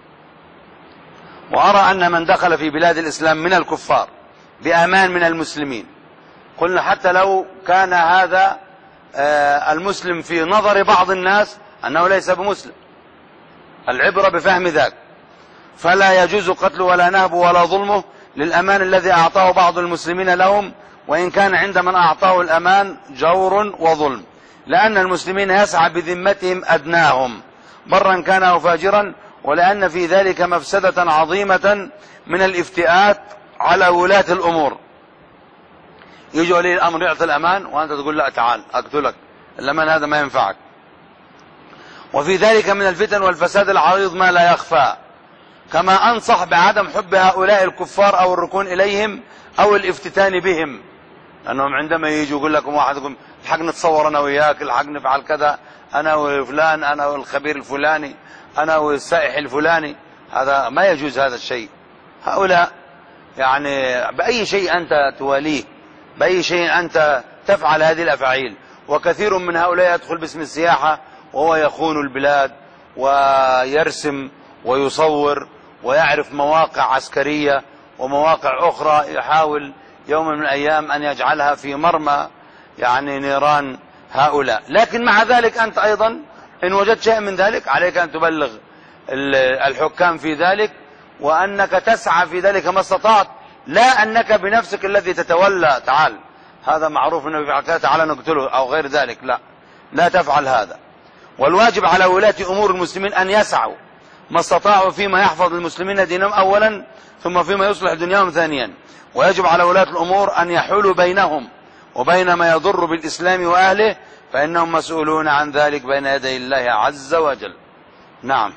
وأرى أن من دخل في بلاد الإسلام من الكفار بأمان من المسلمين، قلنا حتى لو كان هذا المسلم في نظر بعض الناس أنه ليس بمسلم، العبرة بفهم ذاك، فلا يجوز قتله ولا نهبه ولا ظلمه للأمان الذي أعطاه بعض المسلمين لهم، وإن كان عند من أعطاه الأمان جور وظلم، لأن المسلمين يسعى بذمتهم أدناهم برا كان أو فاجرا، ولأن في ذلك مفسدة عظيمة من الافتئات على ولاة الأمور. يجي ولي الأمر يعطي الأمان وأنت تقول لا تعال أقتلك، الأمان هذا ما ينفعك. وفي ذلك من الفتن والفساد العريض ما لا يخفى، كما أنصح بعدم حب هؤلاء الكفار أو الركون إليهم أو الافتتان بهم، لأنهم عندما يجوا يقول لكم واحد يقول الحق نتصور أنا وياك، الحق نفعل كذا، أنا وفلان، أنا والخبير الفلاني، أنا والسائح الفلاني، هذا ما يجوز هذا الشيء. هؤلاء يعني بأي شيء أنت تواليه، بأي شيء أنت تفعل هذه الأفعال. وكثير من هؤلاء يدخل باسم السياحة وهو يخون البلاد ويرسم ويصور ويعرف مواقع عسكرية ومواقع أخرى، يحاول يوم من الأيام أن يجعلها في مرمى يعني نيران هؤلاء. لكن مع ذلك أنت أيضا إن وجدت شيء من ذلك عليك أن تبلغ الحكام في ذلك، وأنك تسعى في ذلك ما استطعت، لا أنك بنفسك الذي تتولى. تعال، هذا معروف أنه يفعل كذا، تعال نقتله أو غير ذلك، لا تفعل هذا. والواجب على ولاة أمور المسلمين أن يسعوا ما استطاعوا فيما يحفظ المسلمين دينهم أولا، ثم فيما يصلح دنياهم ثانيا. ويجب على ولاة الأمور أن يحولوا بينهم وبين ما يضر بالإسلام وأهله، فإنهم مسؤولون عن ذلك بين يدي الله عز وجل. نعم.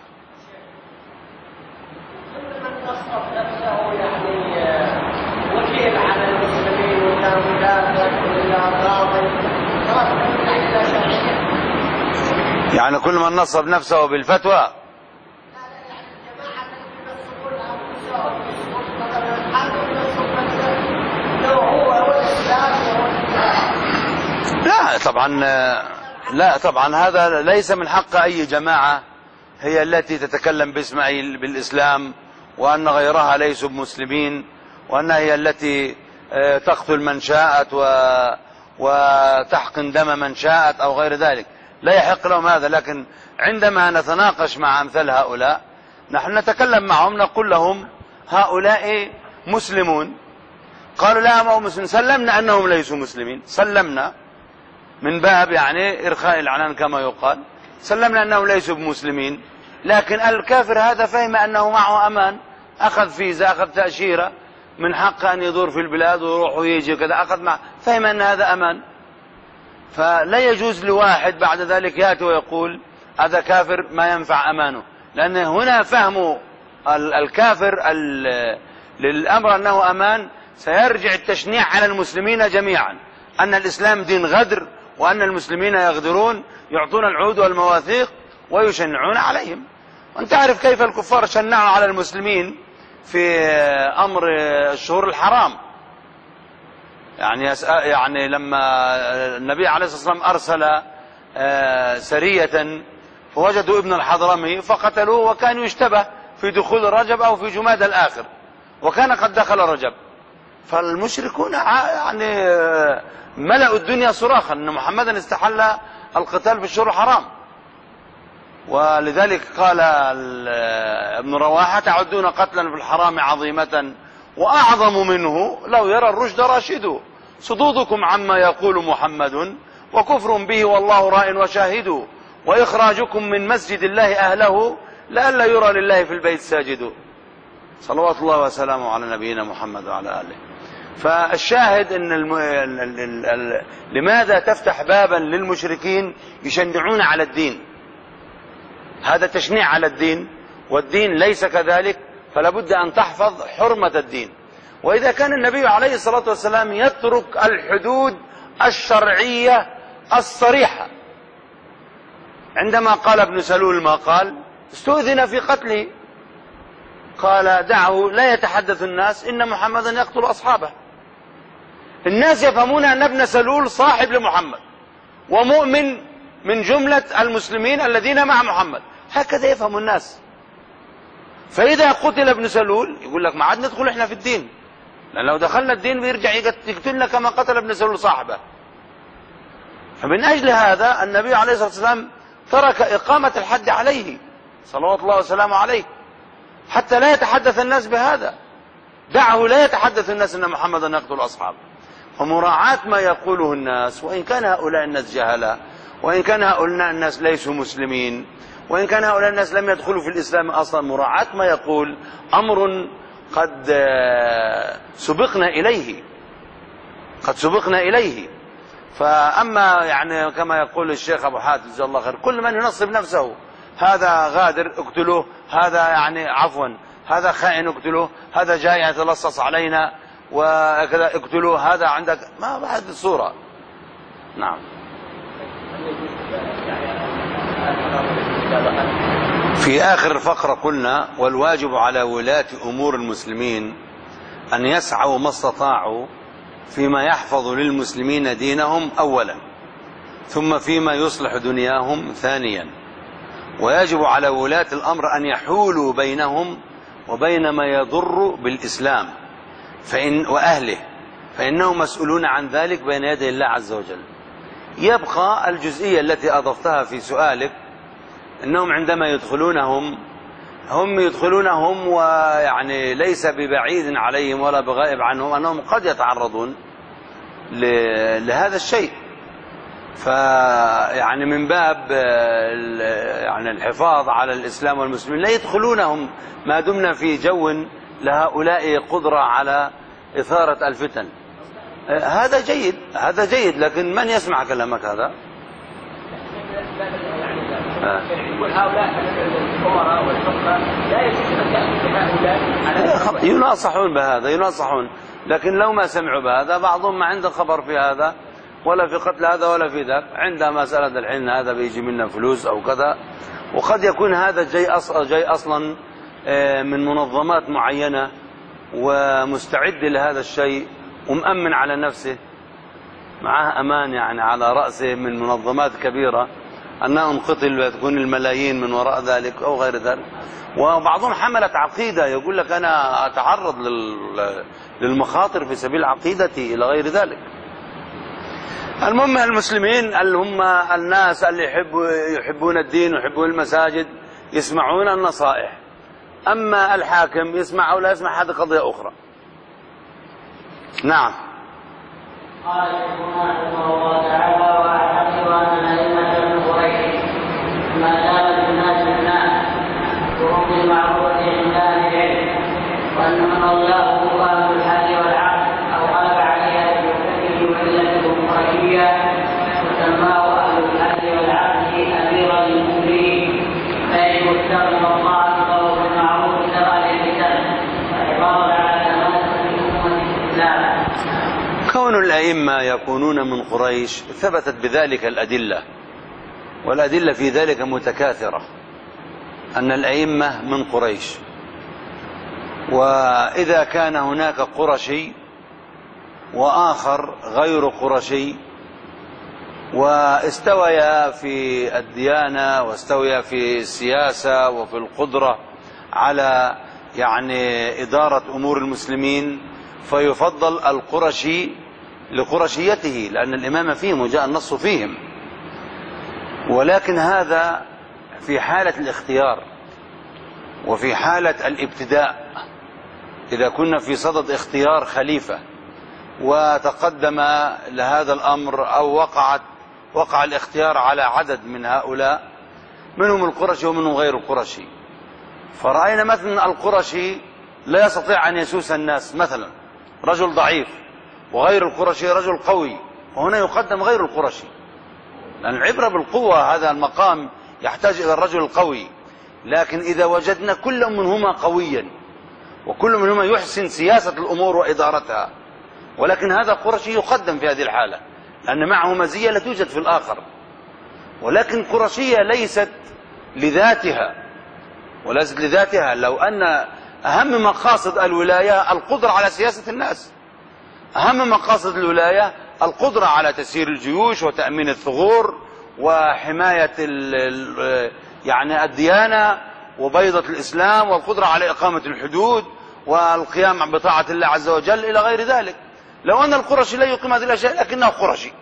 يعني كل من نصب نفسه بالفتوى لا طبعا هذا ليس من حق أي جماعة هي التي تتكلم باسم بالإسلام، وأن غيرها ليسوا بمسلمين، وأنها هي التي تقتل من شاءت وتحقن دم من شاءت أو غير ذلك، لا يحق لهم هذا. لكن عندما نتناقش مع أمثال هؤلاء نحن نتكلم معهم، نقول لهم هؤلاء مسلمون. قالوا لا، ما هو مسلم، سلمنا أنهم ليسوا مسلمين، سلمنا من باب يعني إرخاء العنان كما يقال، سلمنا أنهم ليسوا بمسلمين. لكن الكافر هذا فهم أنه معه أمان، أخذ فيزا، أخذ تأشيرة، من حق أن يدور في البلاد ويروح ويجي كذا، أخذ معه، فهم أن هذا أمان. فلا يجوز لواحد بعد ذلك يأتي ويقول هذا كافر ما ينفع أمانه، لأن هنا فهم الكافر للأمر أنه أمان، سيرجع التشنيع على المسلمين جميعا، أن الإسلام دين غدر، وأن المسلمين يغدرون، يعطون العهود والمواثيق ويشنعون عليهم. وأنت تعرف كيف الكفار شنعوا على المسلمين في أمر الشهور الحرام. يعني لما النبي عليه الصلاة والسلام أرسل سرية فوجدوا ابن الحضرمي فقتلوه، وكان يشتبه في دخول رجب أو في جماد الآخر، وكان قد دخل رجب. فالمشركون يعني ملأوا الدنيا صراخا أن محمدا استحل القتال في الشهور الحرام. ولذلك قال ابن رواحة تعدون قتلا في الحرام عظيمة وأعظم منه لو يرى الرشد راشد، صدودكم عما يقول محمد وكفر به والله راء وشاهد، وإخراجكم من مسجد الله أهله لئلا يرى لله في البيت ساجد. صلوات الله وسلامه على نبينا محمد وعلى آله. فالشاهد أن لماذا تفتح بابا للمشركين يشنعون على الدين؟ هذا تشنيع على الدين، والدين ليس كذلك، فلا بد أن تحفظ حرمة الدين. وإذا كان النبي عليه الصلاة والسلام يترك الحدود الشرعية الصريحة، عندما قال ابن سلول ما قال استؤذن في قتله، قال دعه لا يتحدث الناس إن محمدا يقتل أصحابه. الناس يفهمون أن ابن سلول صاحب لمحمد ومؤمن من جملة المسلمين الذين مع محمد، هكذا يفهم الناس. فإذا قتل ابن سلول يقول لك ما عاد ندخل احنا في الدين، لأن لو دخلنا الدين بيرجع يقتلنا كما قتل ابن سلول صاحبه. فمن أجل هذا النبي عليه الصلاة والسلام ترك إقامة الحد عليه صلوات الله وسلامه عليه، حتى لا يتحدث الناس بهذا، دعه لا يتحدث الناس أن محمدا يقتل أصحابه. فمراعاة ما يقوله الناس، وإن كان هؤلاء الناس جهلة، وإن كان هؤلاء الناس ليسوا مسلمين، وإن كان هؤلاء الناس لم يدخلوا في الإسلام أصلا، مراعاة ما يقول أمر قد سبقنا إليه. فأما يعني كما يقول الشيخ أبو حاتم جزاه الله خير، كل من ينصب نفسه هذا غادر اقتلوه، هذا يعني عفوا هذا خائن اقتلوه، هذا جاي يتلصص علينا وكذا اقتلوا هذا عندك، ما بعد الصورة. نعم. في آخر الفقرة قلنا: والواجب على ولاة أمور المسلمين أن يسعوا ما استطاعوا فيما يحفظ للمسلمين دينهم أولا، ثم فيما يصلح دنياهم ثانيا، ويجب على ولاة الأمر أن يحولوا بينهم وبين ما يضر بالإسلام وأهله، فإنهم مسؤولون عن ذلك بين يدي الله عز وجل. يبقى الجزئية التي أضفتها في سؤالك، أنهم عندما يدخلونهم هم يدخلونهم ويعني ليس ببعيد عليهم ولا بغائب عنهم أنهم قد يتعرضون لهذا الشيء، فيعني من باب يعني الحفاظ على الإسلام والمسلمين لا يدخلونهم ما دمنا في جو لهؤلاء قدرة على إثارة الفتن. هذا جيد، هذا جيد، لكن من يسمع كلامك هذا؟ يناصحون بهذا، يناصحون، لكن لو ما سمعوا بهذا بعضهم ما عنده خبر في هذا ولا في قتل هذا ولا في ذاك، عندها مسألة الحين هذا بيجي منا فلوس أو كذا، وقد يكون هذا جاي أصلا من منظمات معينة ومستعد لهذا الشيء ومأمن على نفسه، معه أمان يعني على رأسه من منظمات كبيرة أنهم قتل وتكون الملايين من وراء ذلك أو غير ذلك. وبعضهم حملت عقيدة، يقول لك أنا أتعرض للمخاطر في سبيل عقيدتي إلى غير ذلك. المهم المسلمين اللي هم الناس اللي يحبون الدين ويحبون المساجد يسمعون النصائح، أما الحاكم يسمع أو لا يسمع هذه قضية أخرى. نعم. قال شيخنا رحمه الله تعالى: واعتقد ان الائمه من قريش ما زالت الناس بالناس وهم بالمعروف عند اهل العلم، وانهم اولياؤه اهل الحل والعقل، او غلب عليها بحكمه وعلته قريشيه وسماه اهل الحل والعقل اميرا للمؤمنين، فيجب الشر والطاعه له بالمعروف سواء الالتزام والحفاظ على تماسك امه الاسلام. كون الأئمة يكونون من قريش ثبتت بذلك الأدلة، والأدلة في ذلك متكاثرة، أن الأئمة من قريش. وإذا كان هناك قرشي وآخر غير قرشي واستويا في الديانة واستويا في السياسة وفي القدرة على يعني إدارة أمور المسلمين، فيفضل القرشي لقرشيته لأن الإمامة فيهم وجاء النص فيهم. ولكن هذا في حالة الاختيار وفي حالة الابتداء، إذا كنا في صدد اختيار خليفة وتقدم لهذا الأمر أو وقع الاختيار على عدد من هؤلاء منهم القرشي ومنهم غير القرشي، فرأينا مثلا القرشي لا يستطيع أن يسوس الناس، مثلا رجل ضعيف، وغير القرشي رجل قوي، وهنا يقدم غير القرشي، لأن العبرة بالقوة، هذا المقام يحتاج إلى الرجل القوي. لكن إذا وجدنا كل منهما قويا وكل منهما يحسن سياسة الأمور وإدارتها، ولكن هذا قرشي يقدم في هذه الحالة لأن معه مزية لا توجد في الآخر، ولكن قرشية ليست لذاتها وليست لذاتها. لو أن أهم مقاصد الولاية القدرة على سياسة الناس، أهم مقاصد الولاية القدرة على تسيير الجيوش وتأمين الثغور وحماية يعني الديانة وبيضة الإسلام والقدرة على إقامة الحدود والقيام بطاعة الله عز وجل إلى غير ذلك. لو أن القرشي لا يقيم هذه الأشياء لكنه قرشي،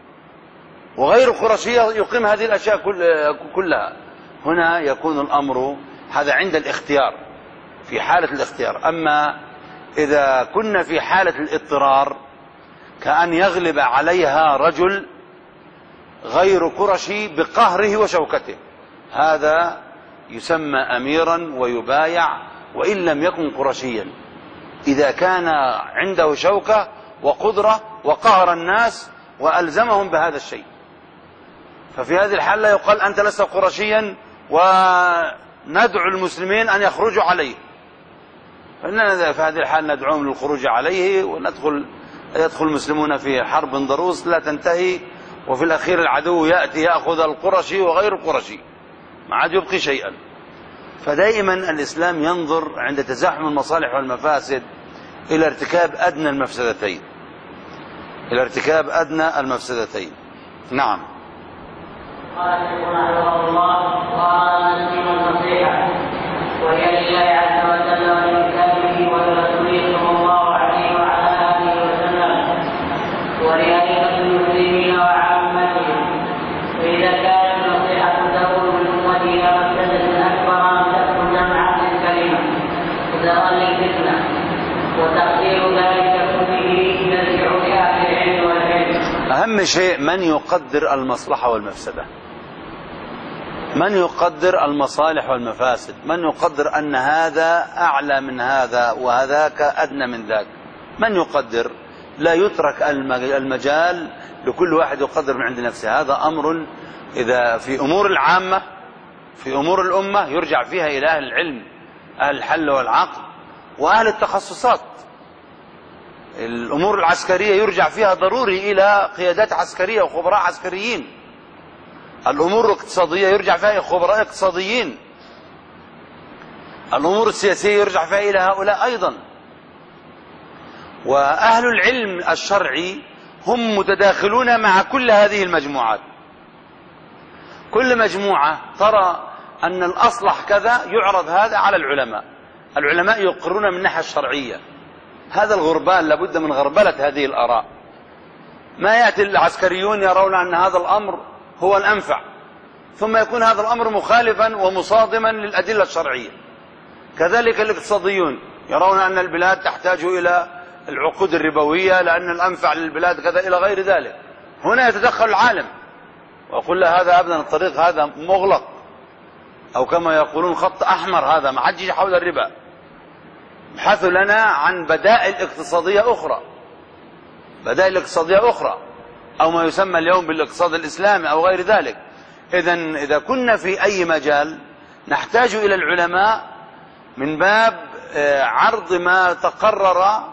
وغير القرشي يقيم هذه الأشياء كلها، هنا يكون الأمر هذا عند الاختيار، في حالة الاختيار. أما إذا كنا في حالة الاضطرار كأن يغلب عليها رجل غير قرشي بقهره وشوكته، هذا يسمى أميرا ويبايع وإن لم يكن قرشيا، إذا كان عنده شوكة وقدرة وقهر الناس وألزمهم بهذا الشيء، ففي هذه الحالة يقال أنت لست قرشيا وندعو المسلمين أن يخرجوا عليه، فإننا في هذه الحال ندعوهم للخروج عليه، يدخل المسلمون في حرب ضروس لا تنتهي، وفي الأخير العدو يأتي يأخذ القرشي وغير القرشي، ما عاد يبقي شيئا. فدائما الإسلام ينظر عند تزاحم المصالح والمفاسد إلى ارتكاب أدنى المفسدتين، إلى ارتكاب أدنى المفسدتين. نعم. قال شيخنا رحمه الله: وهذا الدين النصيحة، وهي لله عز وجل ولكتابه ولرسوله صلى الله عليه وعلى آله وسلم، ولأئمة المسلمين وعامتهم. فإذا كانت النصيحة تؤول بالأمة إلى مفسدة أكبر أن تكون جمعا للكلمة وزرا للفتنة، وتقدير ذلك كله يرجع لأهل العلم والعلم. أهم شيء من يقدر المصلحة والمفسدة، من يقدر المصالح والمفاسد، من يقدر أن هذا أعلى من هذا وهذاك أدنى من ذاك، من يقدر. لا يترك المجال لكل واحد يقدر من عند نفسه. هذا أمر إذا في أمور العامة، في أمور الأمة، يرجع فيها إلى أهل العلم، أهل الحل والعقد وأهل التخصصات. الأمور العسكرية يرجع فيها ضروري إلى قيادات عسكرية وخبراء عسكريين. الأمور الاقتصادية يرجع فيها إلى خبراء اقتصاديين. الأمور السياسية يرجع فيها إلى هؤلاء أيضا. وأهل العلم الشرعي هم متداخلون مع كل هذه المجموعات. كل مجموعة ترى أن الأصلح كذا يعرض هذا على العلماء. العلماء يقرون من الناحية الشرعية. هذا الغربال لابد من غربلة هذه الآراء. ما يأتي العسكريون يرون أن هذا الأمر هو الأنفع، ثم يكون هذا الأمر مخالفا ومصادما للأدلة الشرعية. كذلك الاقتصاديون يرون أن البلاد تحتاج إلى العقود الربوية لأن الأنفع للبلاد كذا إلى غير ذلك. هنا يتدخل العالم ويقول له هذا أبدا الطريق هذا مغلق، أو كما يقولون خط أحمر، هذا ما حد يجي حول الربا. ابحثوا لنا عن بدائل اقتصادية أخرى، بدائل اقتصادية أخرى، أو ما يسمى اليوم بالاقتصاد الإسلامي أو غير ذلك. إذا كنا في أي مجال نحتاج إلى العلماء من باب عرض ما تقرر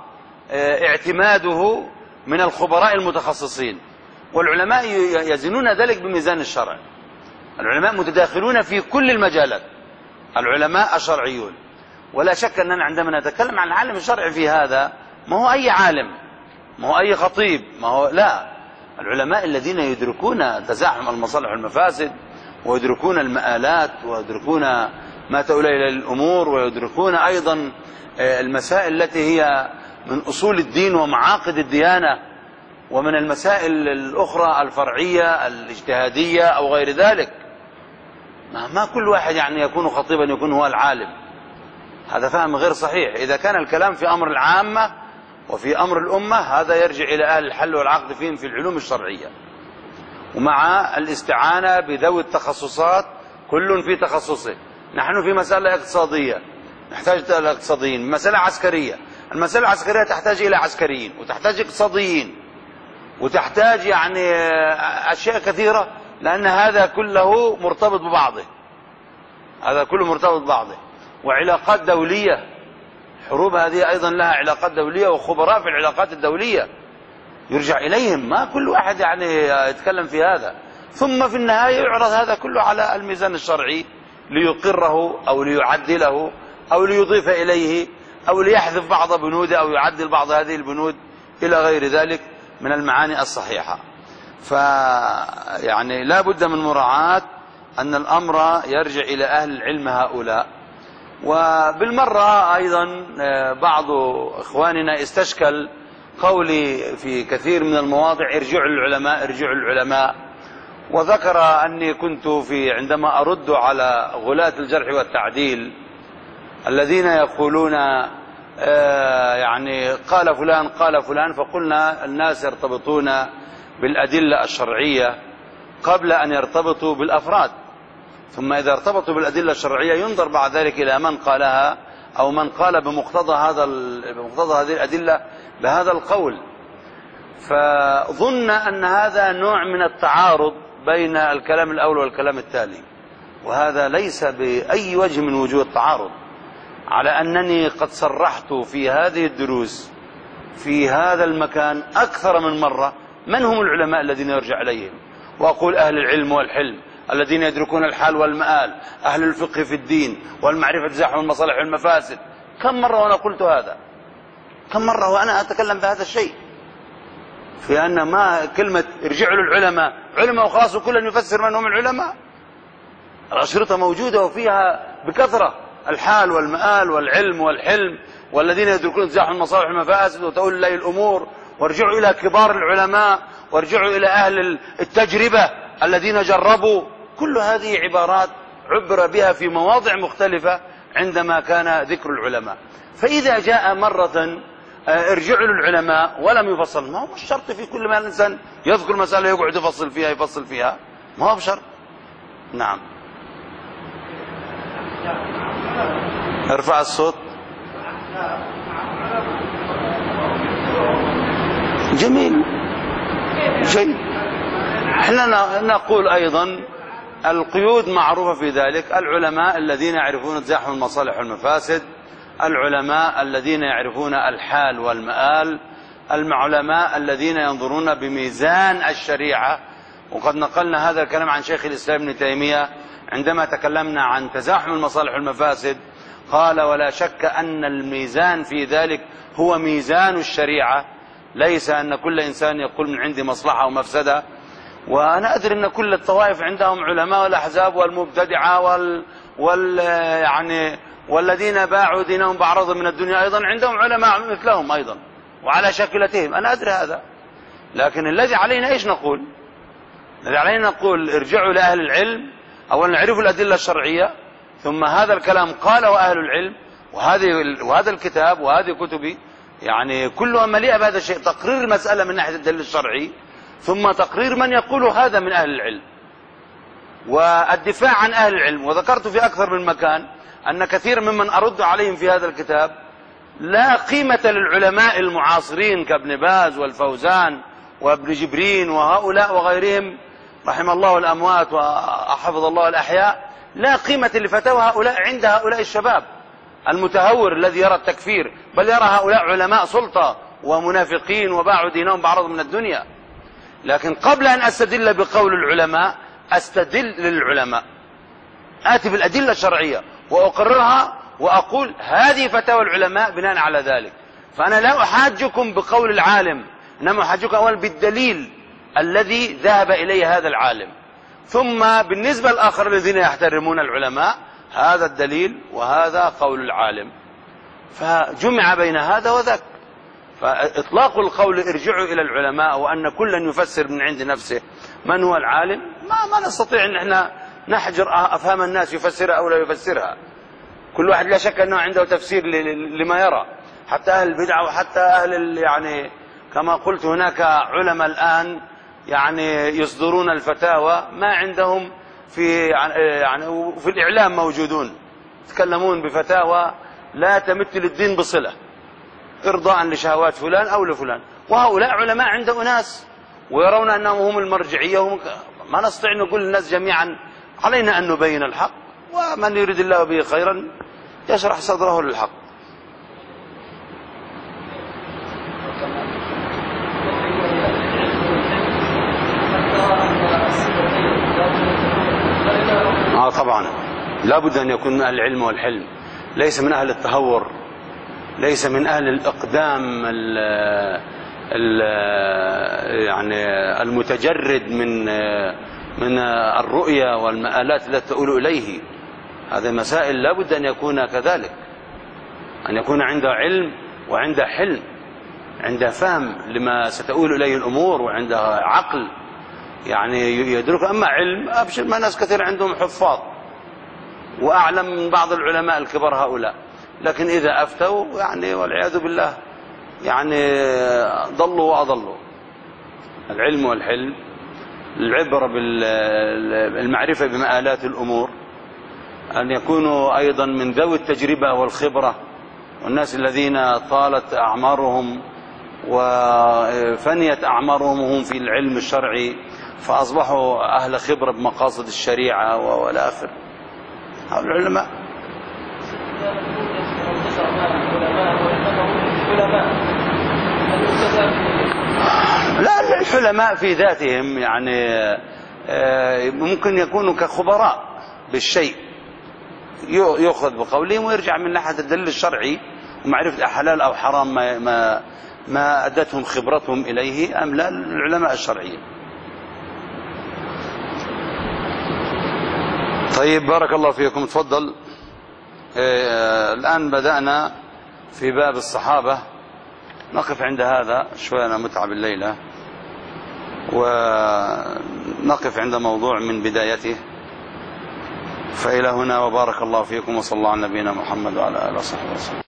اعتماده من الخبراء المتخصصين، والعلماء يزنون ذلك بميزان الشرع. العلماء متداخلون في كل المجالات، العلماء الشرعيون. ولا شك أننا عندما نتكلم عن العالم الشرعي في هذا ما هو أي عالم، ما هو أي خطيب، ما هو لا، العلماء الذين يدركون تزاحم المصالح والمفاسد، ويدركون المآلات، ويدركون ما تؤول إلى الأمور، ويدركون أيضا المسائل التي هي من أصول الدين ومعاقد الديانة، ومن المسائل الأخرى الفرعية الاجتهادية أو غير ذلك. ما كل واحد يعني يكون خطيبا يكون هو العالم، هذا فهم غير صحيح. إذا كان الكلام في أمر العامة وفي أمر الأمة هذا يرجع إلى أهل الحل والعقد فيهم في العلوم الشرعية، ومع الاستعانة بذوي التخصصات كل في تخصصه. نحن في مسألة اقتصادية نحتاج إلى اقتصاديين، مسألة عسكرية، المسألة العسكرية تحتاج إلى عسكريين، وتحتاج اقتصاديين، وتحتاج يعني أشياء كثيرة، لأن هذا كله مرتبط ببعضه، هذا كله مرتبط ببعضه. وعلاقات دولية، حروب هذه أيضا لها علاقات دولية وخبراء في العلاقات الدولية يرجع إليهم، ما كل واحد يعني يتكلم في هذا. ثم في النهاية يعرض هذا كله على الميزان الشرعي ليقره أو ليعدله أو ليضيف إليه أو ليحذف بعض بنوده أو يعدل بعض هذه البنود إلى غير ذلك من المعاني الصحيحة. فيعني لا بد من مراعاة أن الأمر يرجع إلى أهل العلم هؤلاء. وبالمرة أيضا بعض إخواننا استشكل قولي في كثير من المواضع ارجعوا للعلماء ارجعوا للعلماء، وذكر أني كنت عندما أرد على غلاة الجرح والتعديل الذين يقولون يعني قال فلان قال فلان، فقلنا الناس يرتبطون بالأدلة الشرعية قبل أن يرتبطوا بالأفراد، ثم إذا ارتبطوا بالأدلة الشرعية ينظر بعد ذلك إلى من قالها أو من قال بمقتضى هذه الأدلة بهذا القول. فظن أن هذا نوع من التعارض بين الكلام الأول والكلام التالي، وهذا ليس بأي وجه من وجوه التعارض. على أنني قد صرحت في هذه الدروس في هذا المكان أكثر من مرة من هم العلماء الذين يرجع إليهم، وأقول أهل العلم والحلم الذين يدركون الحال والمآل، أهل الفقه في الدين والمعرفة تزاحم المصالح والمفاسد. كم مرة وأنا قلت هذا؟ كم مرة وأنا أتكلم بهذا الشيء، في أن ما كلمة ارجعوا للعلماء علماء وخلاص وكل يفسر من هم العلماء. الأشرطة موجودة وفيها بكثرة الحال والمآل والعلم والحلم والذين يدركون تزاحم المصالح والمفاسد وتؤول إليه الأمور، وارجعوا إلى كبار العلماء وارجعوا إلى أهل التجربة الذين جربوا. كل هذه عبارات عبر بها في مواضع مختلفة عندما كان ذكر العلماء. فإذا جاء مرة ارجعوا للعلماء ولم يفصل، ما هو مش شرط في كل ما الإنسان يذكر مسألة يقعد يفصل فيها، ما هو بشرط. نعم. ارفع الصوت. جميل جيد. احنا نقول أيضا القيود معروفة في ذلك: العلماء الذين يعرفون تزاحم المصالح والمفاسد، العلماء الذين يعرفون الحال والمآل، العلماء الذين ينظرون بميزان الشريعة. وقد نقلنا هذا الكلام عن شيخ الإسلام ابن تيمية عندما تكلمنا عن تزاحم المصالح والمفاسد، قال: ولا شك أن الميزان في ذلك هو ميزان الشريعة، ليس أن كل إنسان يقول من عندي مصلحة ومفسدة. وأنا أدري أن كل الطوائف عندهم علماء، والأحزاب والمبتدعة والذين باعوا دينهم بعرض من الدنيا أيضا عندهم علماء مثلهم أيضا وعلى شاكلتهم، أنا أدري هذا. لكن الذي علينا إيش نقول؟ الذي علينا نقول ارجعوا لأهل العلم، أولا نعرفوا الأدلة الشرعية، ثم هذا الكلام قاله أهل العلم، وهذا الكتاب وهذه كتبي يعني كلها مليئة بهذا الشيء، تقرير المسألة من ناحية الدليل الشرعي، ثم تقرير من يقول هذا من أهل العلم، والدفاع عن أهل العلم. وذكرت في أكثر من مكان أن كثير ممن أرد عليهم في هذا الكتاب لا قيمة للعلماء المعاصرين كابن باز والفوزان وابن جبرين وهؤلاء وغيرهم، رحم الله الأموات وحفظ الله الأحياء، لا قيمة لفتاوى هؤلاء عند هؤلاء الشباب المتهور الذي يرى التكفير، بل يرى هؤلاء علماء سلطة ومنافقين وباعوا دينهم بعرض من الدنيا. لكن قبل أن أستدل بقول العلماء أستدل للعلماء، آتي بالأدلة الشرعية وأقررها وأقول هذه فتاوى العلماء بناء على ذلك. فأنا لا أحاجكم بقول العالم، إنما أحاجكم أولا بالدليل الذي ذهب إليه هذا العالم، ثم بالنسبة للآخر الذين يحترمون العلماء هذا الدليل وهذا قول العالم، فجمع بين هذا وذاك. فإطلاق القول ارجعوا إلى العلماء وأن كلا يفسر من عند نفسه من هو العالم، ما نستطيع أن احنا نحجر أفهام الناس يفسرها أو لا يفسرها. كل واحد لا شك أنه عنده تفسير لما يرى، حتى أهل البدعة وحتى أهل يعني كما قلت هناك علماء الآن يعني يصدرون الفتاوى ما عندهم في الإعلام موجودون، يتكلمون بفتاوى لا تمت للدين بصلة إرضاء لشهوات فلان أو لفلان، وهؤلاء علماء عند أناس ويرون أنهم هم المرجعية. ما نستطيع أن نقول للناس جميعا، علينا أن نبين الحق، ومن يريد الله به خيرا يشرح صدره للحق. طبعا لا بد أن يكون من أهل العلم والحلم، ليس من أهل التهور، ليس من أهل الإقدام يعني المتجرد من الرؤية والمآلات التي تؤول إليه. هذه مسائل لا بد أن يكون كذلك، أن يكون عنده علم وعنده حلم، عنده فهم لما ستؤول إليه الأمور، وعنده عقل يعني يدرك. أما علم أبشر، ما ناس كثير عندهم حفاظ وأعلم من بعض العلماء الكبار هؤلاء، لكن إذا أفتوا يعني والعياذ بالله يعني ضلوا وأضلوا. العلم والحلم، العبرة بالمعرفة بمآلات الأمور، أن يكونوا أيضا من ذوي التجربة والخبرة، والناس الذين طالت أعمارهم وفنيت أعمارهم هم في العلم الشرعي فأصبحوا أهل خبرة بمقاصد الشريعة والآخر. العلماء الحلماء في ذاتهم يعني ممكن يكونوا كخبراء بالشيء، يؤخذ بقولهم ويرجع من ناحية الدليل الشرعي ومعرفة حلال أو حرام ما أدتهم خبرتهم إليه أم لا العلماء الشرعيين. طيب بارك الله فيكم. تفضل. الآن بدأنا في باب الصحابة، نقف عند هذا شوي، أنا متعب الليلة، ونقف عند موضوع من بدايته. فإلى هنا وبارك الله فيكم، وصلى الله على نبينا محمد وعلى آله وصحبه وسلم.